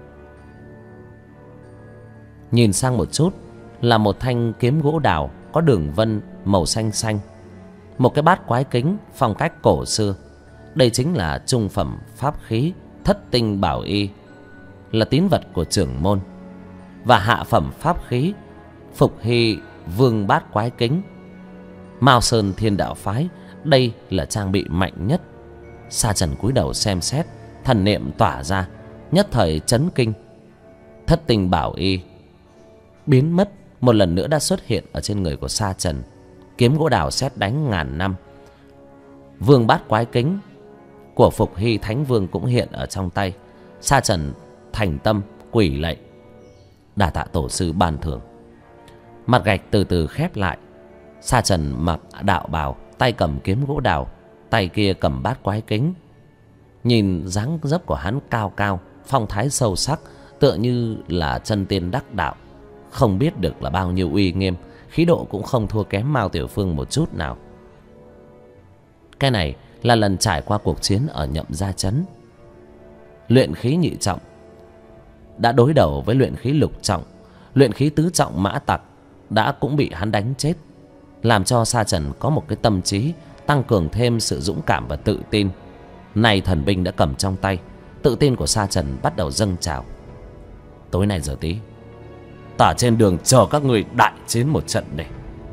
Nhìn sang một chút là một thanh kiếm gỗ đào có đường vân màu xanh xanh, một cái bát quái kính phong cách cổ xưa. Đây chính là trung phẩm pháp khí Thất Tinh Bảo Y, là tín vật của trưởng môn. Và hạ phẩm pháp khí Phục Hy Vương Bát Quái Kính, Mao Sơn Thiên Đạo Phái. Đây là trang bị mạnh nhất. Sa Trần cúi đầu xem xét, thần niệm tỏa ra, nhất thời chấn kinh. Thất Tinh Bảo Y biến mất, một lần nữa đã xuất hiện ở trên người của Sa Trần. Kiếm gỗ đào sét đánh ngàn năm, Vương Bát Quái Kính của Phục Hy Thánh Vương cũng hiện ở trong tay. Sa Trần thành tâm quỳ lạy, đà tạ tổ sư ban thưởng. Mặt gạch từ từ khép lại. Sa Trần mặc đạo bào, tay cầm kiếm gỗ đào, tay kia cầm bát quái kính. Nhìn dáng dấp của hắn cao cao, phong thái sâu sắc, tựa như là chân tiên đắc đạo, không biết được là bao nhiêu uy nghiêm, khí độ cũng không thua kém Mao Tiểu Phương một chút nào. Cái này là lần trải qua cuộc chiến ở Nhậm Gia Trấn. Luyện khí nhị trọng đã đối đầu với luyện khí lục trọng, luyện khí tứ trọng Mã Tặc đã cũng bị hắn đánh chết, làm cho Sa Trần có một cái tâm trí tăng cường thêm sự dũng cảm và tự tin. Nay thần binh đã cầm trong tay, tự tin của Sa Trần bắt đầu dâng trào. Tối nay giờ tí, ta trên đường chờ các người đại chiến một trận để.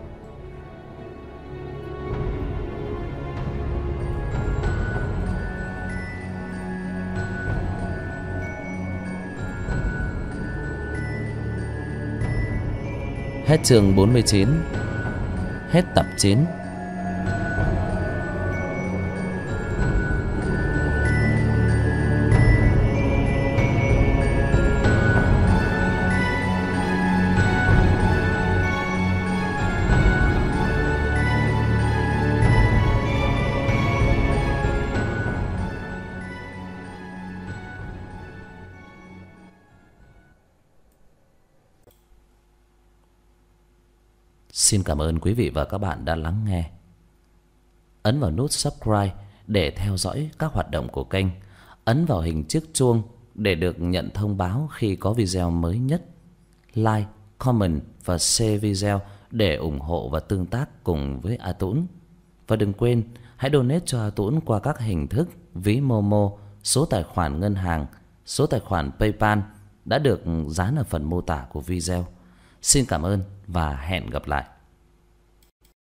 Hết chương 49. Hết tập 9. Xin cảm ơn quý vị và các bạn đã lắng nghe. Ấn vào nút subscribe để theo dõi các hoạt động của kênh. Ấn vào hình chiếc chuông để được nhận thông báo khi có video mới nhất. Like, comment và share video để ủng hộ và tương tác cùng với A Tũng. Và đừng quên hãy donate cho A Tũng qua các hình thức ví Momo, số tài khoản ngân hàng, số tài khoản PayPal đã được dán ở phần mô tả của video. Xin cảm ơn và hẹn gặp lại.